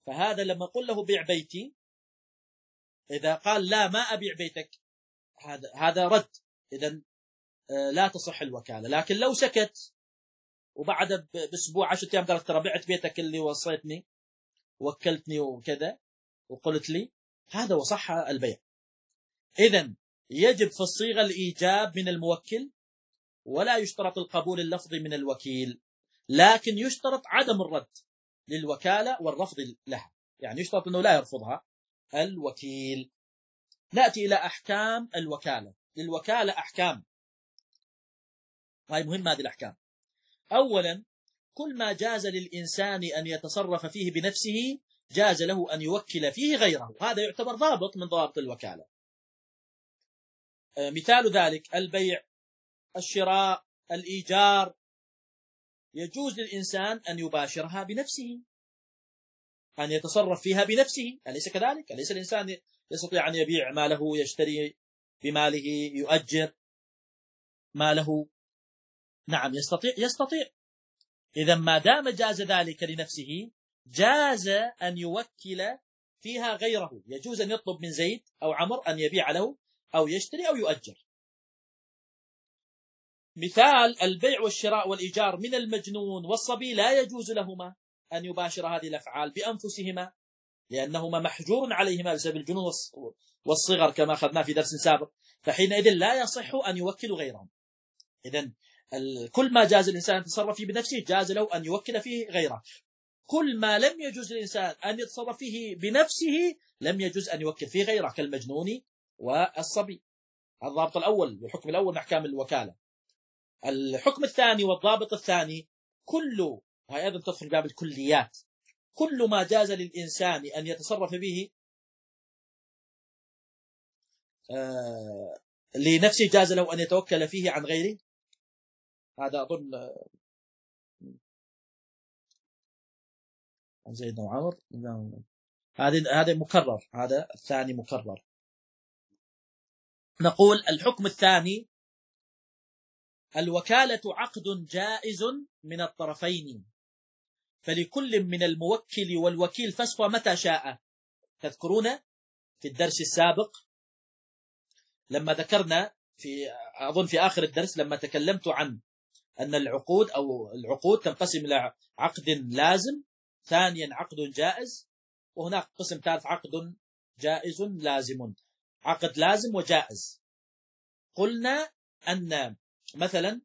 فهذا لما أقول له بيع بيتي، إذا قال لا ما أبيع بيتك، هذا هذا رد، إذن لا تصح الوكالة. لكن لو سكت وبعد بأسبوع عشرة أيام قال ترى بعت بيتك اللي وصيتني وكلتني وكذا وقلت لي، هذا وصح البيع. إذن يجب في الصيغة الإيجاب من الموكل، ولا يشترط القبول اللفظي من الوكيل، لكن يشترط عدم الرد للوكالة والرفض لها، يعني يشترط أنه لا يرفضها الوكيل. نأتي إلى أحكام الوكالة. للوكالة أحكام، هاي مهمة هذه الأحكام. أولا، كل ما جاز للإنسان أن يتصرف فيه بنفسه جاز له أن يوكل فيه غيره، هذا يعتبر ضابط من ضوابط الوكالة. مثال ذلك البيع، الشراء، الإيجار، يجوز للإنسان أن يباشرها بنفسه، أن يتصرف فيها بنفسه، أليس كذلك؟ أليس الإنسان يستطيع أن يبيع ماله، يشتري بماله، يؤجر ماله؟ نعم يستطيع يستطيع. إذا ما دام جاز ذلك لنفسه جاز أن يوكل فيها غيره، يجوز أن يطلب من زيد أو عمر أن يبيع له أو يشتري أو يؤجر. مثال البيع والشراء والإيجار من المجنون والصبي، لا يجوز لهما أن يباشر هذه الأفعال بأنفسهما، لأنهما محجور عليهما بسبب الجنون والصغر كما أخذنا في درس سابق، فحينئذ لا يصح أن يوكلوا غيرهم. إذن كل ما جاز الإنسان أن يتصرف فيه بنفسه جاز له أن يوكل فيه غيره. كل ما لم يجوز الإنسان أن يتصرف فيه بنفسه لم يجوز أن يوكل فيه غيره، كالمجنون والصبي. الضابط الأول والحكم الأول من أحكام الوكالة. الحكم الثاني والضابط الثاني، كل، وهي أيضا تدخل باب الكليات، كل ما جاز للإنسان أن يتصرف به آه لنفسه جاز له أن يتوكل فيه عن غيره. هذا أظن عن زيد وعمر، هذا هذا مكرر، هذا الثاني مكرر. نقول الحكم الثاني، الوكالة عقد جائز من الطرفين، فلكل من الموكل والوكيل فسخ متى شاء. تذكرون في الدرس السابق لما ذكرنا في أظن في آخر الدرس لما تكلمت عن أن العقود أو العقود تنقسم إلى عقد لازم، ثانيا عقد جائز، وهناك قسم ثالث عقد جائز لازم، عقد لازم وجائز. قلنا أن مثلا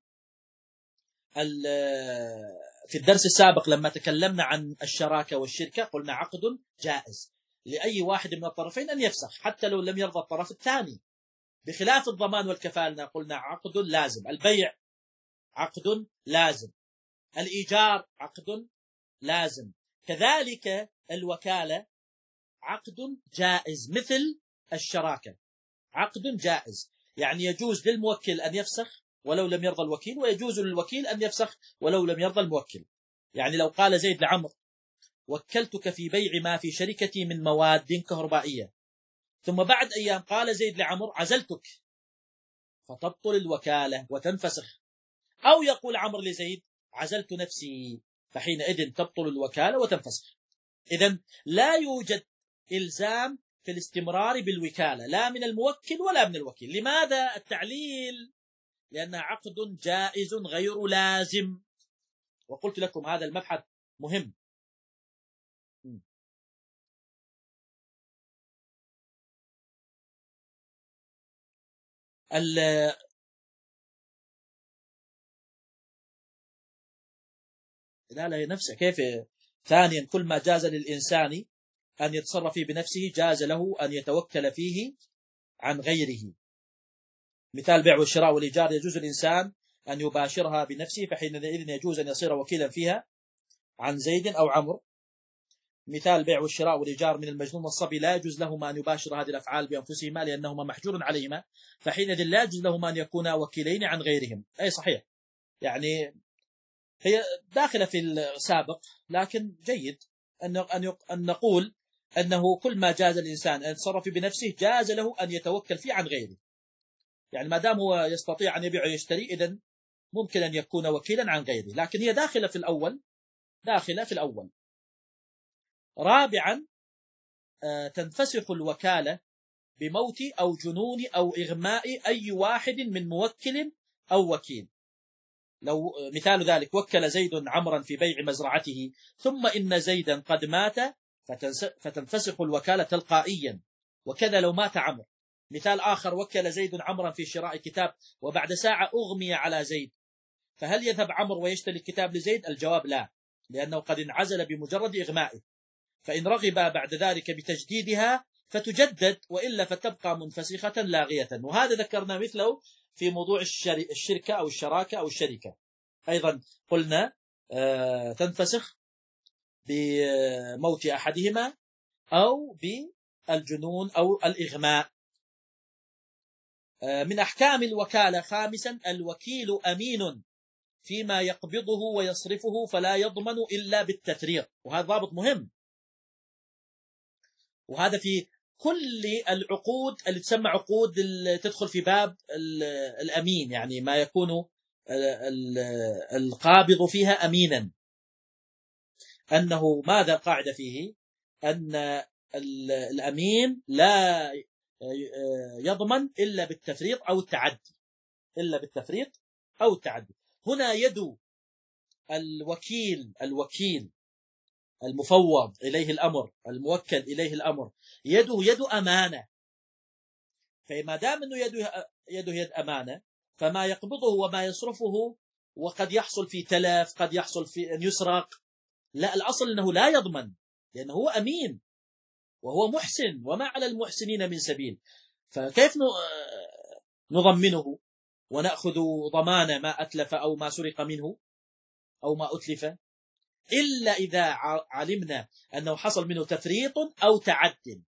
في الدرس السابق لما تكلمنا عن الشراكة والشركة قلنا عقد جائز لأي واحد من الطرفين أن يفسخ حتى لو لم يرضى الطرف الثاني، بخلاف الضمان والكفالة قلنا عقد لازم. البيع عقد لازم، الإيجار عقد لازم، كذلك الوكالة عقد جائز مثل الشراكة، عقد جائز، يعني يجوز للموكل أن يفسخ ولو لم يرضى الوكيل، ويجوز للوكيل أن يفسخ ولو لم يرضى الموكل. يعني لو قال زيد لعمر وكلتك في بيع ما في شركتي من مواد كهربائية، ثم بعد أيام قال زيد لعمر عزلتك، فتبطل الوكالة وتنفسخ. أو يقول عمر لزيد عزلت نفسي، فحينئذ تبطل الوكالة وتنفسخ. إذن لا يوجد إلزام في الاستمرار بالوكالة لا من الموكل ولا من الوكيل. لماذا؟ التعليل لأنها عقد جائز غير لازم، وقلت لكم هذا المبحث مهم. لا لا نفسه كيف. ثانيا كل ما جاز للإنسان أن يتصرف فيه بنفسه جاز له أن يتوكل فيه عن غيره. مثال بيع والشراء والإيجار، يجوز الإنسان أن يباشرها بنفسه، فحينئذ يجوز أن يصير وكيلا فيها عن زيد أو عمرو. مثال بيع والشراء والإيجار من المجنون والصبي، لا يجوز لهما أن يباشر هذه الأفعال بأنفسهما لأنهما محجور عليهما، فحينئذ لا يجوز لهما أن يكونا وكيلين عن غيرهم. أي صحيح، يعني هي داخلة في السابق، لكن جيد أن أن نقول أنه كل ما جاز الإنسان أن يتصرف بنفسه جاز له أن يتوكل فيه عن غيره. يعني ما دام هو يستطيع أن يبيع ويشتري إذن ممكن أن يكون وكيلا عن غيره، لكن هي داخلة في الأول، داخلة في الأول. رابعا تنفسخ الوكالة بموت أو جنون أو إغماء أي واحد من موكل أو وكيل. لو مثال ذلك: وكل زيد عمرا في بيع مزرعته ثم إن زيدا قد مات فتنفسخ الوكالة تلقائيا. وكذا لو مات عمرو. مثال آخر: وكل زيد عمرا في شراء كتاب وبعد ساعة أغمي على زيد، فهل يذهب عمرو ويشتري الكتاب لزيد؟ الجواب لا، لأنه قد انعزل بمجرد إغمائه. فإن رغب بعد ذلك بتجديدها فتجدد، وإلا فتبقى منفسخة لاغية. وهذا ذكرنا مثله في موضوع الشركة أو الشراكة أو الشركة. أيضا قلنا تنفسخ بموت أحدهما أو بالجنون أو الإغماء. من أحكام الوكالة: خامسا الوكيل أمين فيما يقبضه ويصرفه فلا يضمن إلا بالتفريط. وهذا ضابط مهم، وهذا في كل العقود اللي تسمى عقود تدخل في باب الأمين، يعني ما يكون القابض فيها أمينا. أنه ماذا القاعدة فيه؟ أن الأمين لا يضمن إلا بالتفريط أو التعدي، إلا بالتفريط أو التعدي. هنا يد الوكيل الوكيل المفوض إليه الأمر، الموكل إليه الأمر، يده يد أمانة. فما دام أنه يده يده يد أمانة، فما يقبضه وما يصرفه وقد يحصل في تلف، قد يحصل في أن يسرق، لا، الأصل أنه لا يضمن، لأنه هو أمين وهو محسن، وما على المحسنين من سبيل. فكيف نضمنه ونأخذ ضمان ما أتلف أو ما سرق منه أو ما أتلف؟ إلا إذا علمنا أنه حصل منه تفريط أو تعد.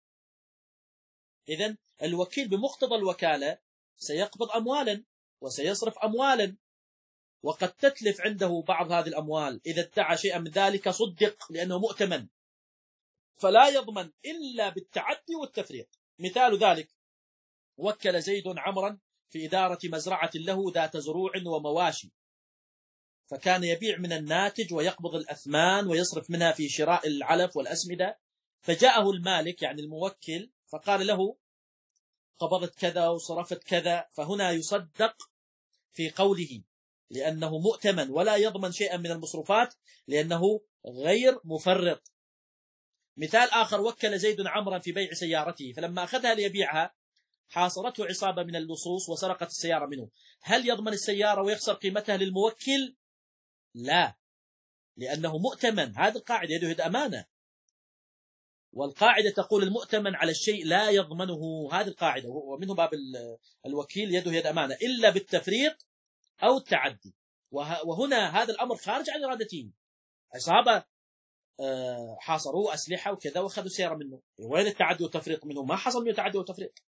إذن الوكيل بمقتضى الوكالة سيقبض أموالا وسيصرف أموالا، وقد تتلف عنده بعض هذه الأموال. إذا ادعى شيئا من ذلك صدق لأنه مؤتمن، فلا يضمن إلا بالتعدي والتفريط. مثال ذلك: وكل زيد عمرا في إدارة مزرعة له ذات زروع ومواشي، فكان يبيع من الناتج ويقبض الأثمان ويصرف منها في شراء العلف والأسمدة. فجاءه المالك يعني الموكل فقال له: قبضت كذا وصرفت كذا. فهنا يصدق في قوله لأنه مؤتمن ولا يضمن شيئا من المصروفات لأنه غير مفرط. مثال آخر: وكل زيد عمرا في بيع سيارته، فلما أخذها ليبيعها حاصرته عصابة من اللصوص وسرقت السيارة منه. هل يضمن السيارة ويخسر قيمتها للموكل؟ لا، لأنه مؤتمن. هذه القاعدة، يده يد أمانة، والقاعدة تقول المؤتمن على الشيء لا يضمنه. هذه القاعدة، ومنه باب الوكيل يده يد أمانة إلا بالتفريط أو التعدي. وهنا هذا الأمر خارج عن إرادتهم. عصابة حاصروه أسلحة وكذا وأخذوا سيارة منه، وين التعدي والتفريط منه؟ ما حصل منه تعدي وتفريط.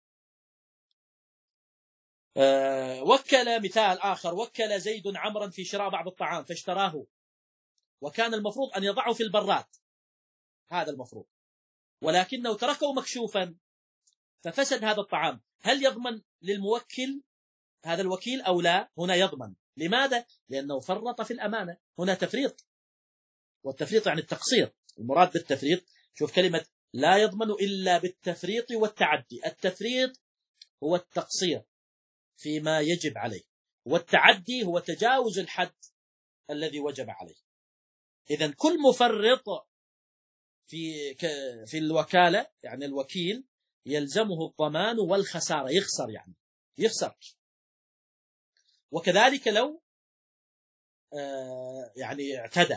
وكل مثال آخر: وكل زيد عمرا في شراء بعض الطعام فاشتراه، وكان المفروض أن يضعه في البراد، هذا المفروض، ولكنه تركه مكشوفا ففسد هذا الطعام. هل يضمن للموكل هذا الوكيل أو لا؟ هنا يضمن. لماذا؟ لأنه فرط في الأمانة. هنا تفريط، والتفريط يعني التقصير. المراد بالتفريط، شوف كلمة لا يضمن إلا بالتفريط والتعدي. التفريط هو التقصير فيما يجب عليه، والتعدي هو تجاوز الحد الذي وجب عليه. إذن كل مفرط في في الوكالة يعني الوكيل يلزمه الضمان والخسارة، يخسر يعني يخسر. وكذلك لو يعني اعتدى،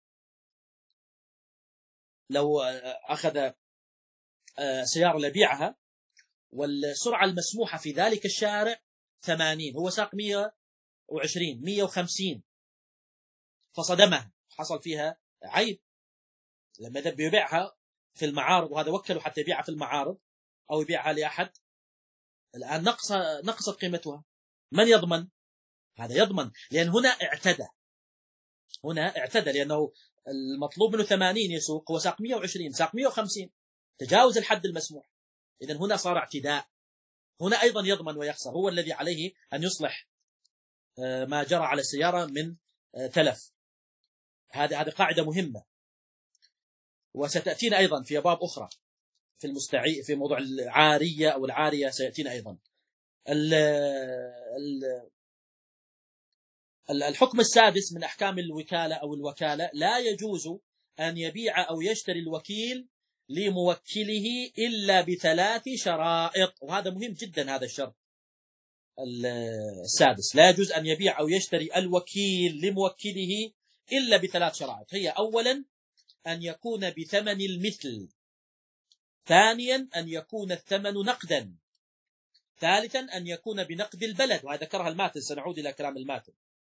لو أخذ سيارة لبيعها والسرعة المسموحة في ذلك الشارع ثمانين، هو ساق مئة وعشرين مئة وخمسين فصدمها، حصل فيها عيب. لما ذهب يبيعها في المعارض، وهذا وكله حتى يبيعها في المعارض أو يبيعها لأحد، الآن نقص نقصت قيمتها، من يضمن؟ هذا يضمن، لأن هنا اعتدى، هنا اعتدى لأنه المطلوب منه ثمانين يسوق، هو ساق مئة وعشرين، ساق مئة وخمسين، تجاوز الحد المسموح. إذن هنا صار اعتداء، هنا أيضا يضمن ويخسر، هو الذي عليه أن يصلح ما جرى على السيارة من تلف. هذه هذه قاعدة مهمة. وستأتينا أيضا في أبواب أخرى في المستعي في موضوع العارية أو العارية سيأتينا أيضا. الحكم السادس من أحكام الوكالة أو الوكالة: لا يجوز أن يبيع أو يشتري الوكيل لموكله إلا بثلاث شرائط. وهذا مهم جدا، هذا الشرط السادس: لا يجوز أن يبيع أو يشتري الوكيل لموكله إلا بثلاث شرائط. هي: أولا أن يكون بثمن المثل، ثانيا أن يكون الثمن نقدا، ثالثا أن يكون بنقد البلد. وهذا ذكرها الماتن، سنعود إلى كلام الماتن.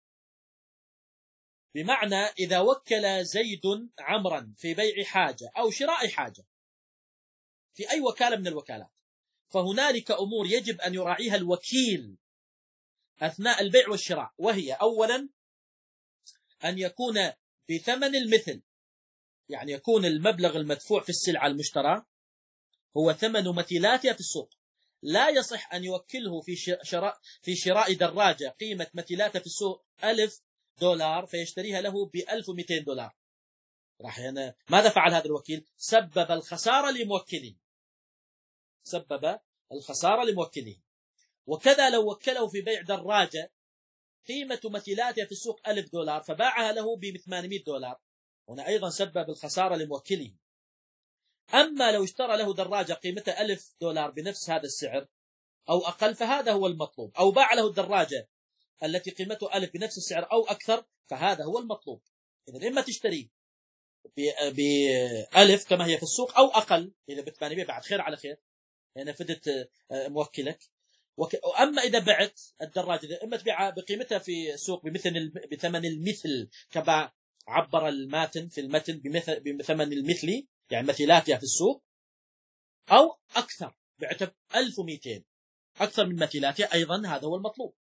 بمعنى إذا وكل زيد عمرا في بيع حاجة أو شراء حاجة في أي وكالة من الوكالات، فهنالك أمور يجب أن يراعيها الوكيل أثناء البيع والشراء، وهي: أولا أن يكون بثمن المثل، يعني يكون المبلغ المدفوع في السلعة المشترى هو ثمن مثيلاتها في السوق. لا يصح أن يوكله في شراء في شراء دراجة قيمة مثيلاتها في السوق ألف دولار فيشتريها له بألف ومئتين دولار. راح هنا ماذا فعل هذا الوكيل؟ سبب الخسارة لموكله، سبب الخسارة لموكله. وكذا لو وكله في بيع دراجة قيمة مثيلاتها في السوق ألف دولار فباعها له ب ثمانمئة دولار، هنا أيضا سبب الخسارة لموكله. أما لو اشترى له دراجة قيمتها ألف دولار بنفس هذا السعر أو أقل فهذا هو المطلوب، أو باع له الدراجة التي قيمته ألف بنفس السعر أو أكثر فهذا هو المطلوب. إذا إما تشتري بألف كما هي في السوق أو أقل، إذا بثمانمئة بعد خير على خير، يعني فدت موكلك. أما إذا بعت الدراجة إما تبيعها بقيمتها في السوق بمثل بثمن المثل كما عبر الماتن في المتن بمثل بثمن المثلي، يعني مثيلاتها في السوق، أو أكثر بعتها ألف ومئتين أكثر من مثيلاتها، أيضا هذا هو المطلوب.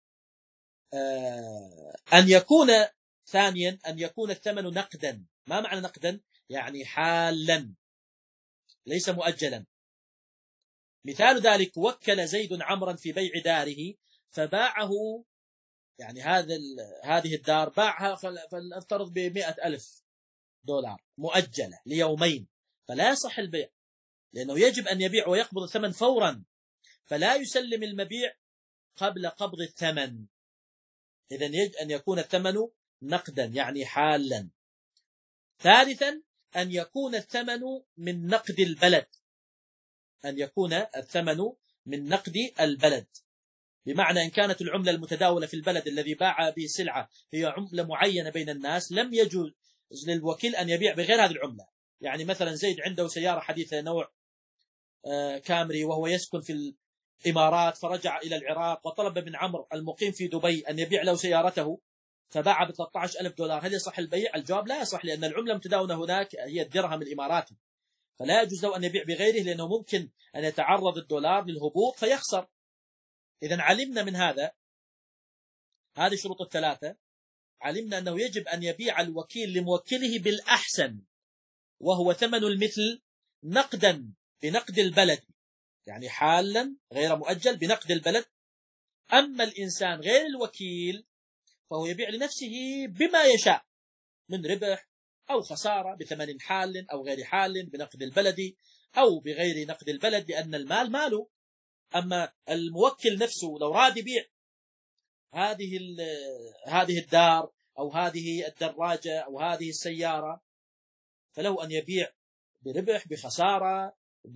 آه أن يكون ثانيا أن يكون الثمن نقدا. ما معنى نقدا؟ يعني حالا ليس مؤجلا. مثال ذلك: وكل زيد عمرا في بيع داره فباعه، يعني هذا هذه الدار باعها فلنفترض بمئة ألف دولار مؤجلة ليومين، فلا يصح البيع، لأنه يجب أن يبيع ويقبض الثمن فورا، فلا يسلم المبيع قبل قبض الثمن. إذن يجب أن يكون الثمن نقدا يعني حالا. ثالثا أن يكون الثمن من نقد البلد، أن يكون الثمن من نقد البلد، بمعنى إن كانت العملة المتداولة في البلد الذي باع به سلعة هي عملة معينة بين الناس، لم يجوز للوكيل أن يبيع بغير هذه العملة. يعني مثلا زيد عنده سيارة حديثة نوع كامري وهو يسكن في الإمارات، فرجع إلى العراق وطلب من عمرو المقيم في دبي أن يبيع له سيارته فباع ب ثلاثة عشر ألف دولار. هل يصح البيع؟ الجواب لا يصح، لأن العملة المتداولة هناك هي الدرهم الإماراتي، فلا يجوز له أن يبيع بغيره، لأنه ممكن أن يتعرض الدولار للهبوط فيخسر. إذن علمنا من هذا هذه الشروط الثلاثة، علمنا أنه يجب أن يبيع الوكيل لموكله بالأحسن، وهو ثمن المثل نقدا بنقد البلد، يعني حالا غير مؤجل بنقد البلد. أما الإنسان غير الوكيل فهو يبيع لنفسه بما يشاء من ربح أو خسارة بثمن حال أو غير حال بنقد البلد أو بغير نقد البلد، لأن المال ماله. أما الموكل نفسه لو راد يبيع هذه هذه الدار أو هذه الدراجة أو هذه السيارة فله أن يبيع بربح بخسارة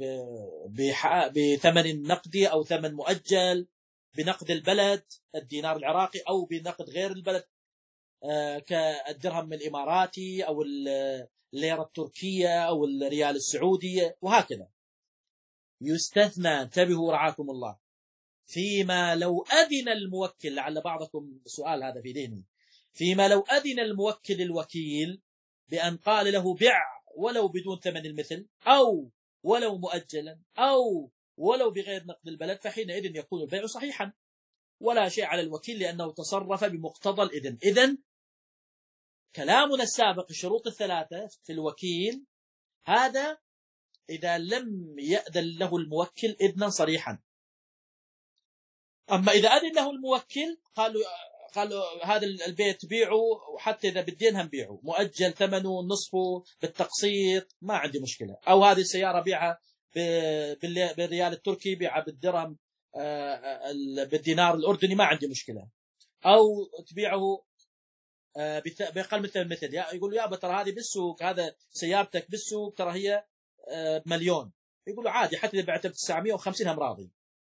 بثمن نقدي أو ثمن مؤجل بنقد البلد الدينار العراقي أو بنقد غير البلد كالدرهم الإماراتي أو الليرة التركية أو الريال السعودي وهكذا. يستثنى، انتبهوا رعاكم الله، فيما لو أذن الموكل، لعل بعضكم سؤال هذا في ذهني، فيما لو أذن الموكل الوكيل بأن قال له بع ولو بدون ثمن المثل أو ولو مؤجلا أو ولو بغير نقد البلد، فحينئذ يكون البيع صحيحا ولا شيء على الوكيل لأنه تصرف بمقتضى الإذن. إذن كلامنا السابق الشروط الثلاثة في الوكيل هذا إذا لم يأذن له الموكل إذنا صريحا. أما إذا أذن له الموكل قال له قالوا هذا البيت بيعه، وحتى إذا بدينها نبيعه مؤجل ثمنه نصفه بالتقسيط ما عندي مشكلة. أو هذه السيارة بيعها بالريال التركي، بيعها بالدرهم بالدينار الأردني ما عندي مشكلة. أو تبيعه بأقل مثل مثل يقول يا أبا ترى هذه بالسوق، هذا سيارتك بالسوق ترى هي مليون، يقولوا عادي حتى إذا بعتها ب تسعمائة وخمسين هم راضي.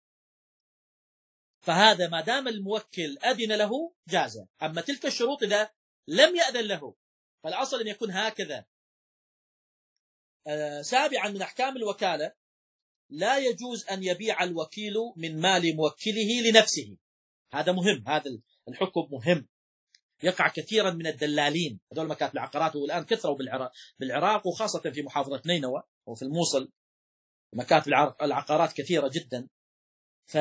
فهذا ما دام الموكل أذن له جازه. أما تلك الشروط إذا لم يأذن له فالأصل أن يكون هكذا. آه سابعا من أحكام الوكالة لا يجوز أن يبيع الوكيل من مال موكله لنفسه. هذا مهم، هذا الحكم مهم. يقع كثيرا من الدلالين هذول مكاتب العقارات، والآن كثروا بالعراق, بالعراق وخاصة في محافظة نينوى وفي الموصل مكاتب العقارات كثيرة جدا. ف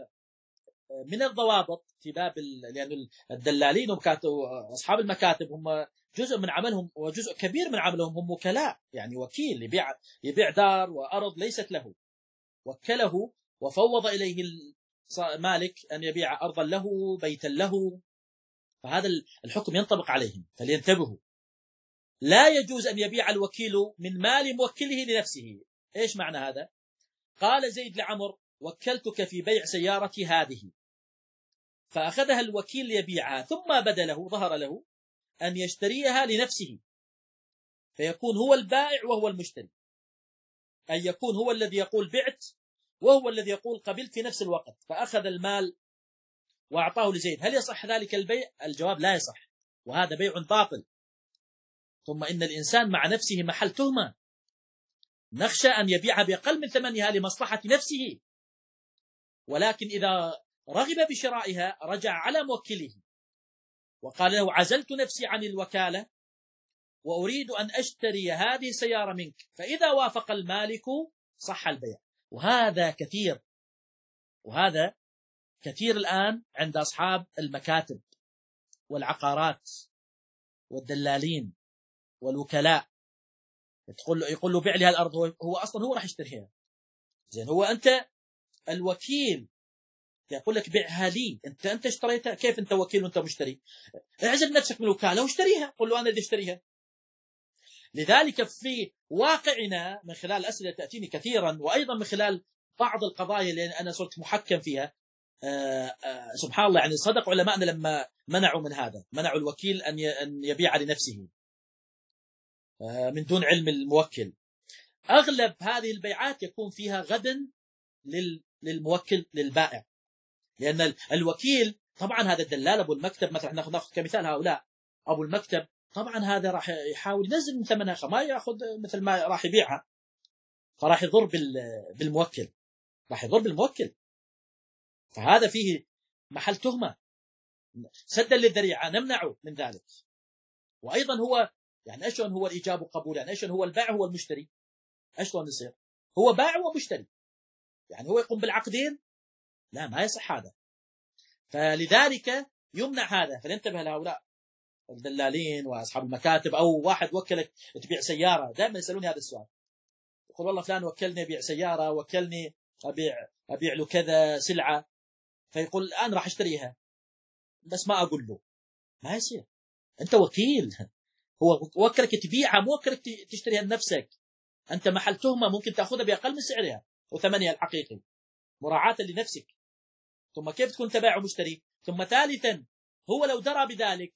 من الضوابط في باب لأن يعني الدلالين وأصحاب المكاتب هم جزء من عملهم وجزء كبير من عملهم هم وكلاء، يعني وكيل يبيع يبيع دار وأرض ليست له، وكله وفوض إليه المالك أن يبيع أرضا له بيتا له، فهذا الحكم ينطبق عليهم فلينتبهوا. لا يجوز أن يبيع الوكيل من مال موكله لنفسه. إيش معنى هذا؟ قال زيد لعمر وكلتك في بيع سيارتي هذه، فأخذها الوكيل ليبيعها، ثم بدا له ظهر له أن يشتريها لنفسه، فيكون هو البائع وهو المشتري، أن يكون هو الذي يقول بعت وهو الذي يقول قبلت في نفس الوقت، فأخذ المال وأعطاه لزيد. هل يصح ذلك البيع؟ الجواب لا يصح، وهذا بيع باطل. ثم إن الإنسان مع نفسه محل تهمة، نخشى أن يبيعها بأقل من ثمنها لمصلحة نفسه، ولكن إذا رغب بشرائها رجع على موكله وقال له عزلت نفسي عن الوكالة وأريد أن أشتري هذه السيارة منك، فإذا وافق المالك صح البيع. وهذا كثير، وهذا كثير الآن عند أصحاب المكاتب والعقارات والدلالين والوكلاء. يقول له يقول له بيع لي هالأرض، هو أصلا هو راح يشتريها. زين هو أنت الوكيل يقول لك بيعها لي، أنت أنت اشتريتها، كيف أنت وكيل وأنت مشتري؟ اعزل نفسك من الوكالة واشتريها، قل له أنا اللي اشتريها. لذلك في واقعنا من خلال الأسئلة تأتيني كثيرا، وأيضا من خلال بعض القضايا اللي أنا صرت محكم فيها، آآ آآ سبحان الله، يعني صدق علماءنا لما منعوا من هذا، منعوا الوكيل أن أن يبيع لنفسه من دون علم الموكل. أغلب هذه البيعات يكون فيها غدا للموكل للبائع، لأن الوكيل طبعا هذا الدلال أبو المكتب مثلا، نأخذ كمثال هؤلاء أبو المكتب، طبعا هذا راح يحاول ينزل من ثمنها، ما يأخذ مثل ما راح يبيعها، فراح يضر بالموكل، راح يضر بالموكل. فهذا فيه محل تهمة، سدا للذريعة نمنعه من ذلك. وأيضا هو يعني أشلون هو الإيجاب وقبول، يعني أشلون هو البائع هو المشتري، أشلون يصير هو بائع ومشتري، يعني هو يقوم بالعقدين؟ لا، ما يصح هذا. فلذلك يمنع هذا. فلينتبه لهؤلاء الدلالين وأصحاب المكاتب، أو واحد وكلك تبيع سيارة، دائما يسألوني هذا السؤال، يقول والله فلان وكلني أبيع سيارة، وكلني أبيع أبيع له كذا سلعة، فيقول الآن راح أشتريها بس ما أقول له. ما يصير، أنت وكيل، هو وكلك تبيعها مو وكلك تشتريها لنفسك. أنت محل تهمة، ممكن تأخذها بأقل من سعرها وثمنها الحقيقي مراعاة لنفسك. ثم كيف تكون تباع ومشتري؟ ثم ثالثا هو لو درى بذلك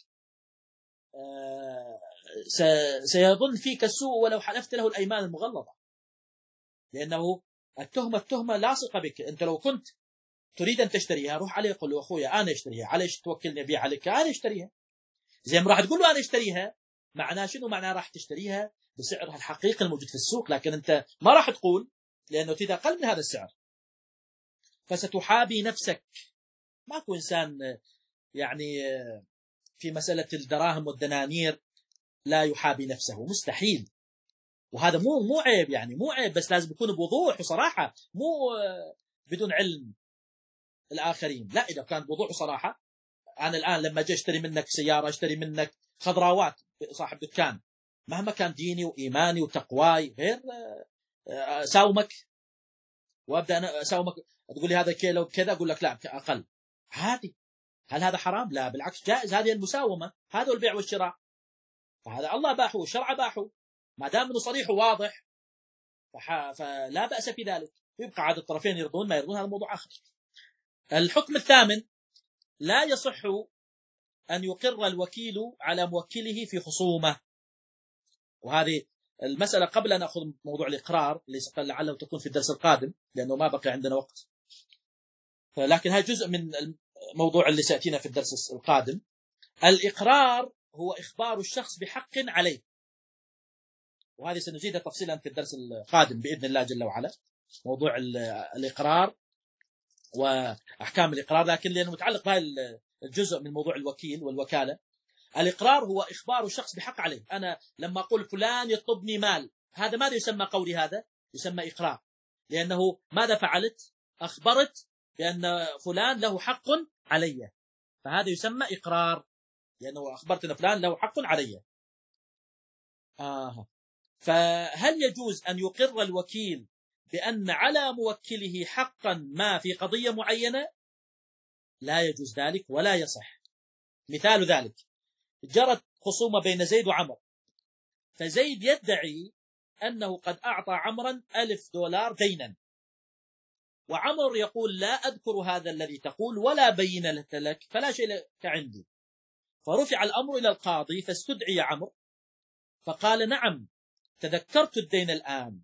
سيظن فيك السوء ولو حلفت له الأيمان المغلظة، لأنه التهمة التهمة لاصقة بك. أنت لو كنت تريد أن تشتريها روح عليه قل له أخويا أنا اشتريها، عليش توكلني أبيع عليك؟ أنا اشتريها. زي ما راح تقول له أنا اشتريها، معناه شنو؟ معناه راح تشتريها بسعرها الحقيقي الموجود في السوق، لكن أنت ما راح تقول لأنه تريد أقل من هذا السعر، فستحابي نفسك. ماكو إنسان يعني في مسألة الدراهم والدنانير لا يحابي نفسه، مستحيل. وهذا مو مو عيب، يعني مو عيب، بس لازم يكون بوضوح وصراحة، مو بدون علم الآخرين. لا، إذا كان بوضوح وصراحة، أنا الآن لما أجي أشتري منك سيارة، أشتري منك خضراوات، صاحب دكان مهما كان ديني وإيماني وتقواي غير ساومك، وأبدأ أنا أساومك، تقول لي هذا كيلو كذا، أقول لك لا أقل، عادي. هل هذا حرام؟ لا، بالعكس جائز، هذه المساومة، هذا البيع والشراء، فهذا الله باحه والشرع باحه، ما دام انه صريح وواضح فلا بأس في ذلك، يبقى عاد الطرفين يرضون ما يرضون، هذا موضوع آخر. الحكم الثامن: لا يصح أن يقر الوكيل على موكله في خصومة. وهذه المسألة قبل أن أخذ موضوع الإقرار اللي لعله تكون في الدرس القادم لأنه ما بقي عندنا وقت، لكن هذا جزء من الموضوع اللي سيأتينا في الدرس القادم. الإقرار هو إخبار الشخص بحق عليه، وهذه سنزيدها تفصيلا في الدرس القادم بإذن الله جل وعلا، موضوع الإقرار وأحكام الإقرار، لكن لأنه متعلق بهذا الجزء من موضوع الوكيل والوكالة. الإقرار هو إخبار الشخص بحق عليه. أنا لما أقول فلان يطلبني مال، هذا ماذا يسمى قولي؟ هذا يسمى إقرار، لأنه ماذا فعلت؟ أخبرت بأن فلان له حق علي، فهذا يسمى إقرار، لأنه أخبرت أن فلان له حق علي. آه. فهل يجوز أن يقر الوكيل بأن على موكله حقا ما في قضية معينة؟ لا يجوز ذلك ولا يصح. مثال ذلك: جرت خصومة بين زيد وعمر، فزيد يدعي أنه قد أعطى عمرا ألف دولار دينا، وعمر يقول لا أذكر هذا الذي تقول ولا بين لك فلا شيء لك عندي. فرفع الأمر إلى القاضي فاستدعي عمرو فقال نعم تذكرت الدين الآن،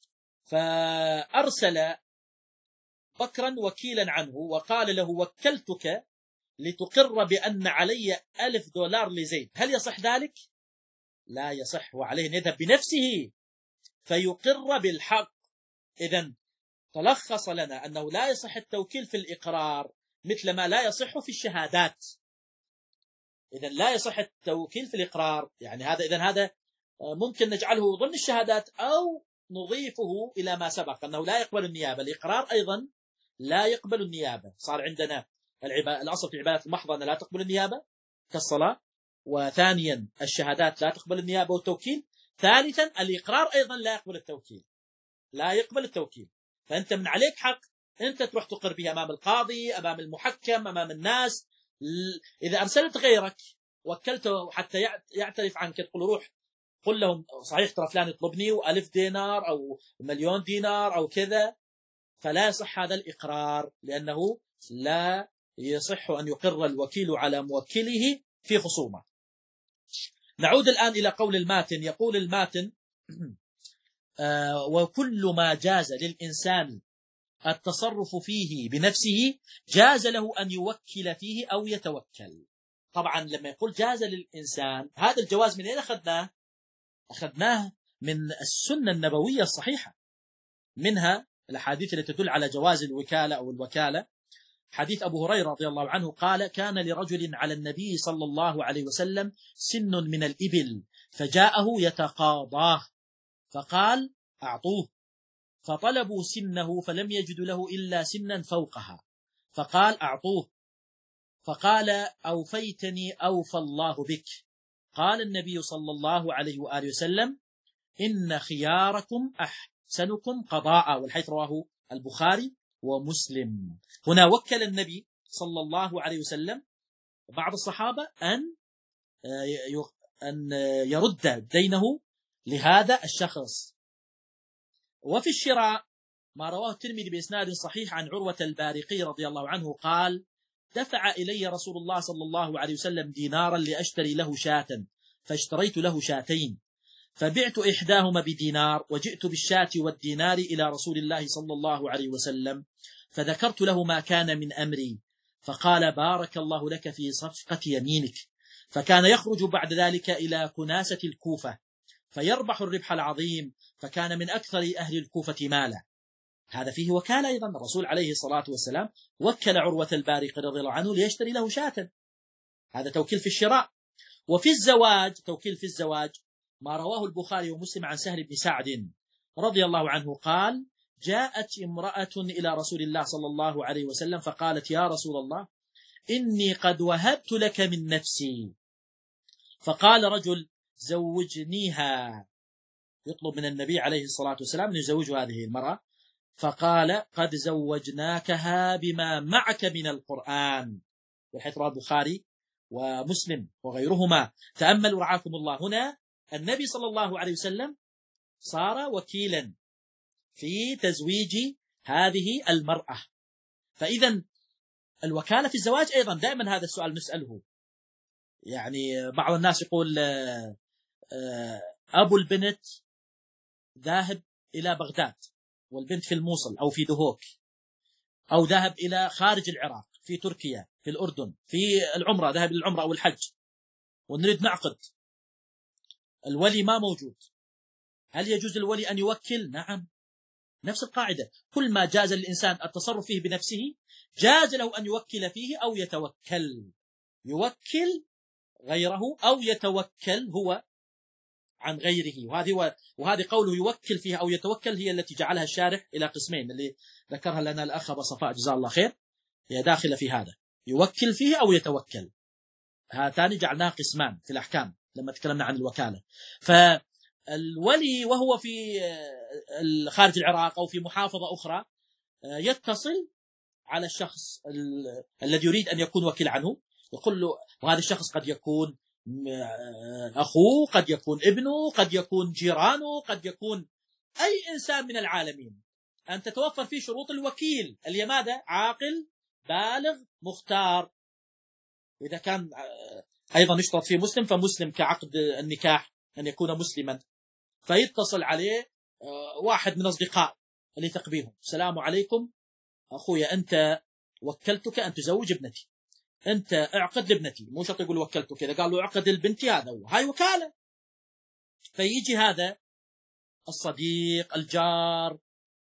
فأرسل بكرا وكيلا عنه وقال له وكلتك لتقر بأن علي ألف دولار لزيد، هل يصح ذلك؟ لا يصح، وعليه أن يذهب بنفسه فيقر بالحق. إذن تلخص لنا أنه لا يصح التوكيل في الإقرار مثل ما لا يصح في الشهادات. إذن لا يصح التوكيل في الإقرار، يعني هذا إذن هذا ممكن نجعله ضمن الشهادات أو نضيفه إلى ما سبق أنه لا يقبل النيابة. الإقرار أيضا لا يقبل النيابة، صار عندنا الأصل في عبادة المحضة أن لا تقبل النيابة كالصلاة، وثانيا الشهادات لا تقبل النيابة والتوكيل، ثالثا الإقرار أيضا لا يقبل التوكيل، لا يقبل التوكيل. فأنت من عليك حق أنت تروح تقر به أمام القاضي، أمام المحكم، أمام الناس. إذا أرسلت غيرك وكلته حتى يعترف عنك، تقول روح قل لهم صحيح ترى فلان يطلبني وألف دينار أو مليون دينار أو كذا، فلا يصح هذا الإقرار، لأنه لا يصح أن يقر الوكيل على موكله في خصومة. نعود الآن إلى قول الماتن. يقول الماتن آه وكل ما جاز للإنسان التصرف فيه بنفسه جاز له أن يوكل فيه أو يتوكل. طبعا لما يقول جاز للإنسان، هذا الجواز من أين أخذناه؟ أخذناه من السنة النبوية الصحيحة، منها الأحاديث التي تدل على جواز الوكالة أو الوكالة. حديث أبو هريرة رضي الله عنه قال كان لرجل على النبي صلى الله عليه وسلم سن من الإبل فجاءه يتقاضاه فقال أعطوه، فطلبوا سنه فلم يجدوا له إلا سنا فوقها فقال أعطوه، فقال أوفيتني أوفى الله بك. قال النبي صلى الله عليه وآله وسلم إن خياركم أحسنكم قضاء، والحديث رواه البخاري ومسلم. هنا وكل النبي صلى الله عليه وسلم بعض الصحابة أن أن يرد دينه لهذا الشخص. وفي الشراء ما رواه الترمذي بإسناد صحيح عن عروة البارقي رضي الله عنه قال دفع إلي رسول الله صلى الله عليه وسلم دينارا لأشتري له شاة، فاشتريت له شاتين، فبعت إحداهما بدينار وجئت بالشاة والدينار إلى رسول الله صلى الله عليه وسلم، فذكرت له ما كان من أمري، فقال بارك الله لك في صفقة يمينك. فكان يخرج بعد ذلك إلى كناسة الكوفة فيربح الربح العظيم، فكان من أكثر أهل الكوفة مالا. هذا فيه وكالة أيضا، الرسول عليه الصلاة والسلام وكل عروة البارقي رضي الله عنه ليشتري له شاة، هذا توكيل في الشراء. وفي الزواج توكيل في الزواج ما رواه البخاري ومسلم عن سهل بن سعد رضي الله عنه قال جاءت امرأة إلى رسول الله صلى الله عليه وسلم فقالت يا رسول الله إني قد وهبت لك من نفسي، فقال رجل زوجنيها، يطلب من النبي عليه الصلاة والسلام أن يزوج هذه المرأة، فقال قد زوجناكها بما معك من القرآن. والحديث رواه البخاري ومسلم وغيرهما. تأملوا رعاكم الله، هنا النبي صلى الله عليه وسلم صار وكيلا في تزويج هذه المرأة. فإذا الوكالة في الزواج أيضا دائما هذا السؤال نسأله. يعني بعض الناس يقول أبو البنت ذاهب إلى بغداد والبنت في الموصل أو في دهوك، أو ذهب إلى خارج العراق في تركيا في الأردن في العمرة، ذهب للعمرة أو الحج، ونريد نعقد، الولي ما موجود، هل يجوز الولي أن يوكل؟ نعم، نفس القاعدة، كل ما جاز للإنسان التصرف فيه بنفسه جاز له أن يوكل فيه أو يتوكل، يوكل غيره أو يتوكل هو عن غيره. وهذه وهذه قوله يوكل فيها أو يتوكل هي التي جعلها الشارح إلى قسمين، اللي ذكرها لنا الأخ أبو صفاء جزاه الله خير، هي داخلة في هذا، يوكل فيه أو يتوكل، هاتان جعلناه قسمان في الأحكام لما تكلمنا عن الوكالة. فالولي وهو في خارج العراق أو في محافظة أخرى يتصل على الشخص الذي يريد أن يكون وكيل عنه، يقول له، وهذا الشخص قد يكون أخوه، قد يكون ابنه، قد يكون جيرانه، قد يكون أي إنسان من العالمين، أن تتوفر فيه شروط الوكيل اللي هي ماذا؟ عاقل بالغ مختار. وإذا كان أيضا يشترط فيه مسلم فمسلم كعقد النكاح أن يكون مسلما، فيتصل عليه واحد من أصدقاء اللي تقبيهم، السلام عليكم أخويا، أنت وكلتك أن تزوج ابنتي، أنت اعقد لابنتي، مو شرط يقول وكلتك، إذا قال له اعقد لبنتي هذا هو، هاي وكالة. فيجي هذا الصديق الجار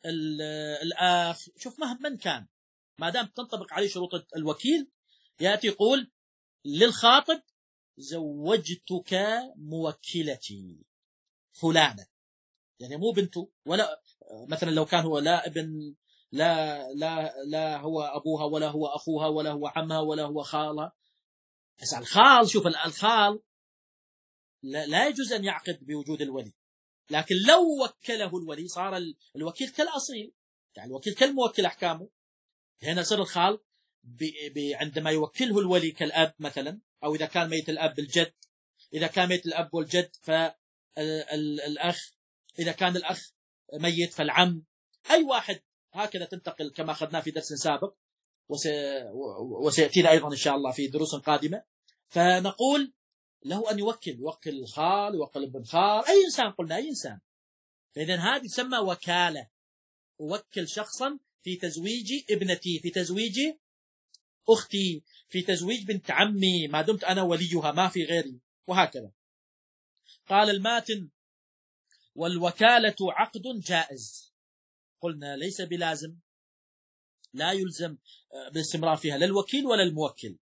الأخ، شوف مهما كان ما دام تنطبق عليه شروط الوكيل، يأتي يقول للخاطب زوجتك موكلتي فلانة، يعني مو بنته، ولا مثلا لو كان هو لا ابن، لا لا لا هو أبوها ولا هو أخوها ولا هو عمها ولا هو خالها. بس الخال، شوف الخال لا, لا يجوز أن يعقد بوجود الولي، لكن لو وكله الولي صار الوكيل كالأصيل، يعني الوكيل كالموكل أحكامه. هنا صار الخال عندما يوكله الولي كالأب مثلا، أو إذا كان ميت الأب بالجد، إذا كان ميت الأب والجد فالأخ، إذا كان الأخ ميت فالعم، أي واحد، هكذا تنتقل كما أخذنا في درس سابق وسيأتينا أيضا إن شاء الله في دروس قادمة. فنقول له أن يوكل، يوكل الخال، يوكل ابن خال، أي إنسان، قلنا أي إنسان. فإذن هذه تسمى وكالة، أوكل شخصا في تزويج ابنتي، في تزويج أختي، في تزويج بنت عمي، ما دمت أنا وليها ما في غيري، وهكذا. قال الماتن والوكالة عقد جائز، قلنا ليس بلازم، لا يلزم بالاستمرار فيها لا الوكيل ولا الموكل،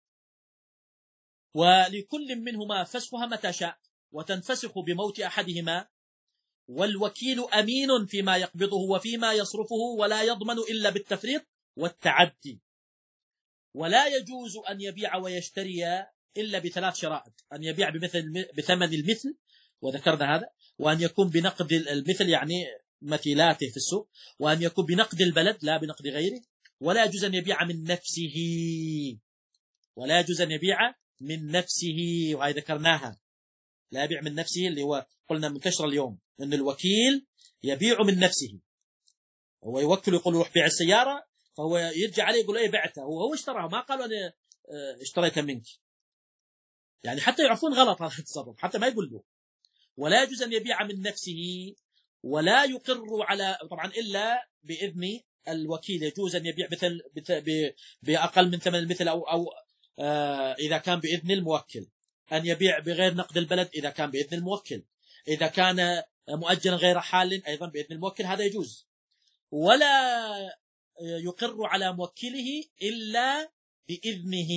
ولكل منهما فسخها متى شاء، وتنفسخ بموت أحدهما، والوكيل أمين فيما يقبضه وفيما يصرفه، ولا يضمن إلا بالتفريط والتعدي، ولا يجوز أن يبيع ويشتري إلا بثلاث شرائط: أن يبيع بمثل بثمن المثل، وذكرنا هذا، وأن يكون بنقد المثل يعني مثيلاته في السوق، وأن يكون بنقد البلد لا بنقد غيره، ولا يجوز أن يبيع من نفسه، ولا يجوز أن يبيع من نفسه، وهي ذكرناها، لا يبيع من نفسه اللي هو قلنا منتشر اليوم أن الوكيل يبيع من نفسه، هو يوكل يقول روح بيع السيارة، فهو يرجع عليه يقول ايه بعتها، هو هو اشتراها، ما قالوا انا اشتريتها منك، يعني حتى يعرفون غلط هذا التصرف، حتى ما يقول له. ولا يجوز أن يبيع من نفسه، ولا يقر على، طبعا إلا بإذن الوكيل، يجوز أن يبيع مثل بأقل من ثمن المثل، أو, أو آه إذا كان بإذن الموكل، أن يبيع بغير نقد البلد إذا كان بإذن الموكل، إذا كان مؤجلا غير حال أيضا بإذن الموكل، هذا يجوز. ولا يقر على موكله إلا بإذنه.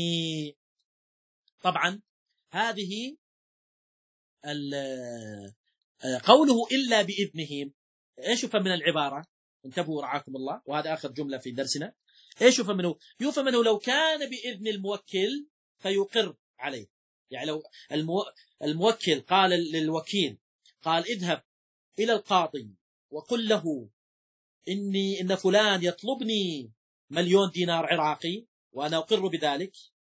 طبعا هذه قوله إلا بإذنه، إيش يفهم من العبارة؟ انتبهوا رعاكم الله، وهذا آخر جملة في درسنا. إيش يفهم منه؟ يفهم منه لو كان بإذن الموكل فيقر عليه، يعني لو المو... الموكل قال للوكيل، قال اذهب إلى القاضي وقل له إني إن فلان يطلبني مليون دينار عراقي وأنا أقر بذلك،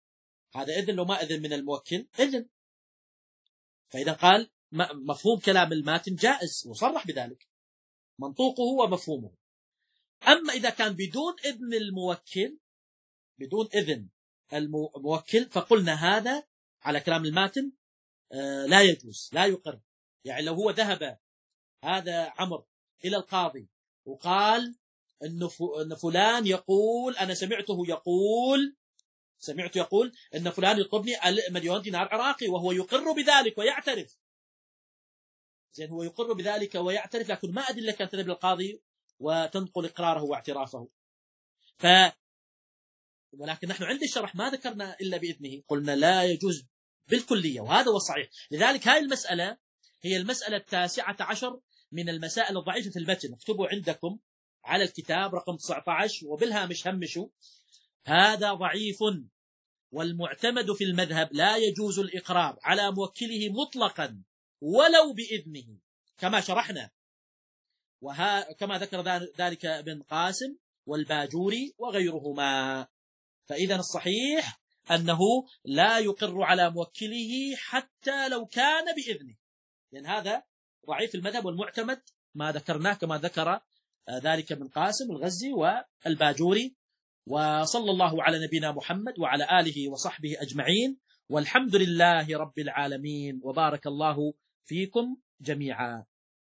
هذا إذن لو ما إذن من الموكل إذن. فإذا قال مفهوم كلام الماتن جائز وصرح بذلك، منطوقه ومفهومه. أما إذا كان بدون إذن الموكل، بدون إذن الموكل، فقلنا هذا على كلام الماتن لا يجوز، لا يقر. يعني لو هو ذهب هذا عمرو إلى القاضي وقال إن فلان يقول، أنا سمعته يقول سمعت يقول إن فلان يطلبني مليون دينار عراقي، وهو يقر بذلك ويعترف، زين هو يقر بذلك ويعترف، لكن ما أدلة كانت تذهب للقاضي وتنقل إقراره واعترافه. ف ولكن نحن عند الشرح ما ذكرنا إلا بإذنه، قلنا لا يجوز بالكلية، وهذا هو الصحيح. لذلك هاي المسألة هي المسألة التاسعة عشر من المسائل الضعيفة في المتن. اكتبوا عندكم على الكتاب رقم تسعة عشر وبالهامش همشوا هذا ضعيف، والمعتمد في المذهب لا يجوز الإقرار على موكله مطلقا ولو بإذنه، كما شرحنا، وها كما ذكر ذلك ابن قاسم والباجوري وغيرهما. فإذا الصحيح أنه لا يقر على موكله حتى لو كان بإذنه، لأن هذا ضعيف المذهب، والمعتمد ما ذكرناه كما ذكر ذلك ابن قاسم الغزي والباجوري. وصلى الله على نبينا محمد وعلى آله وصحبه أجمعين، والحمد لله رب العالمين، وبارك الله فيكم جميعا.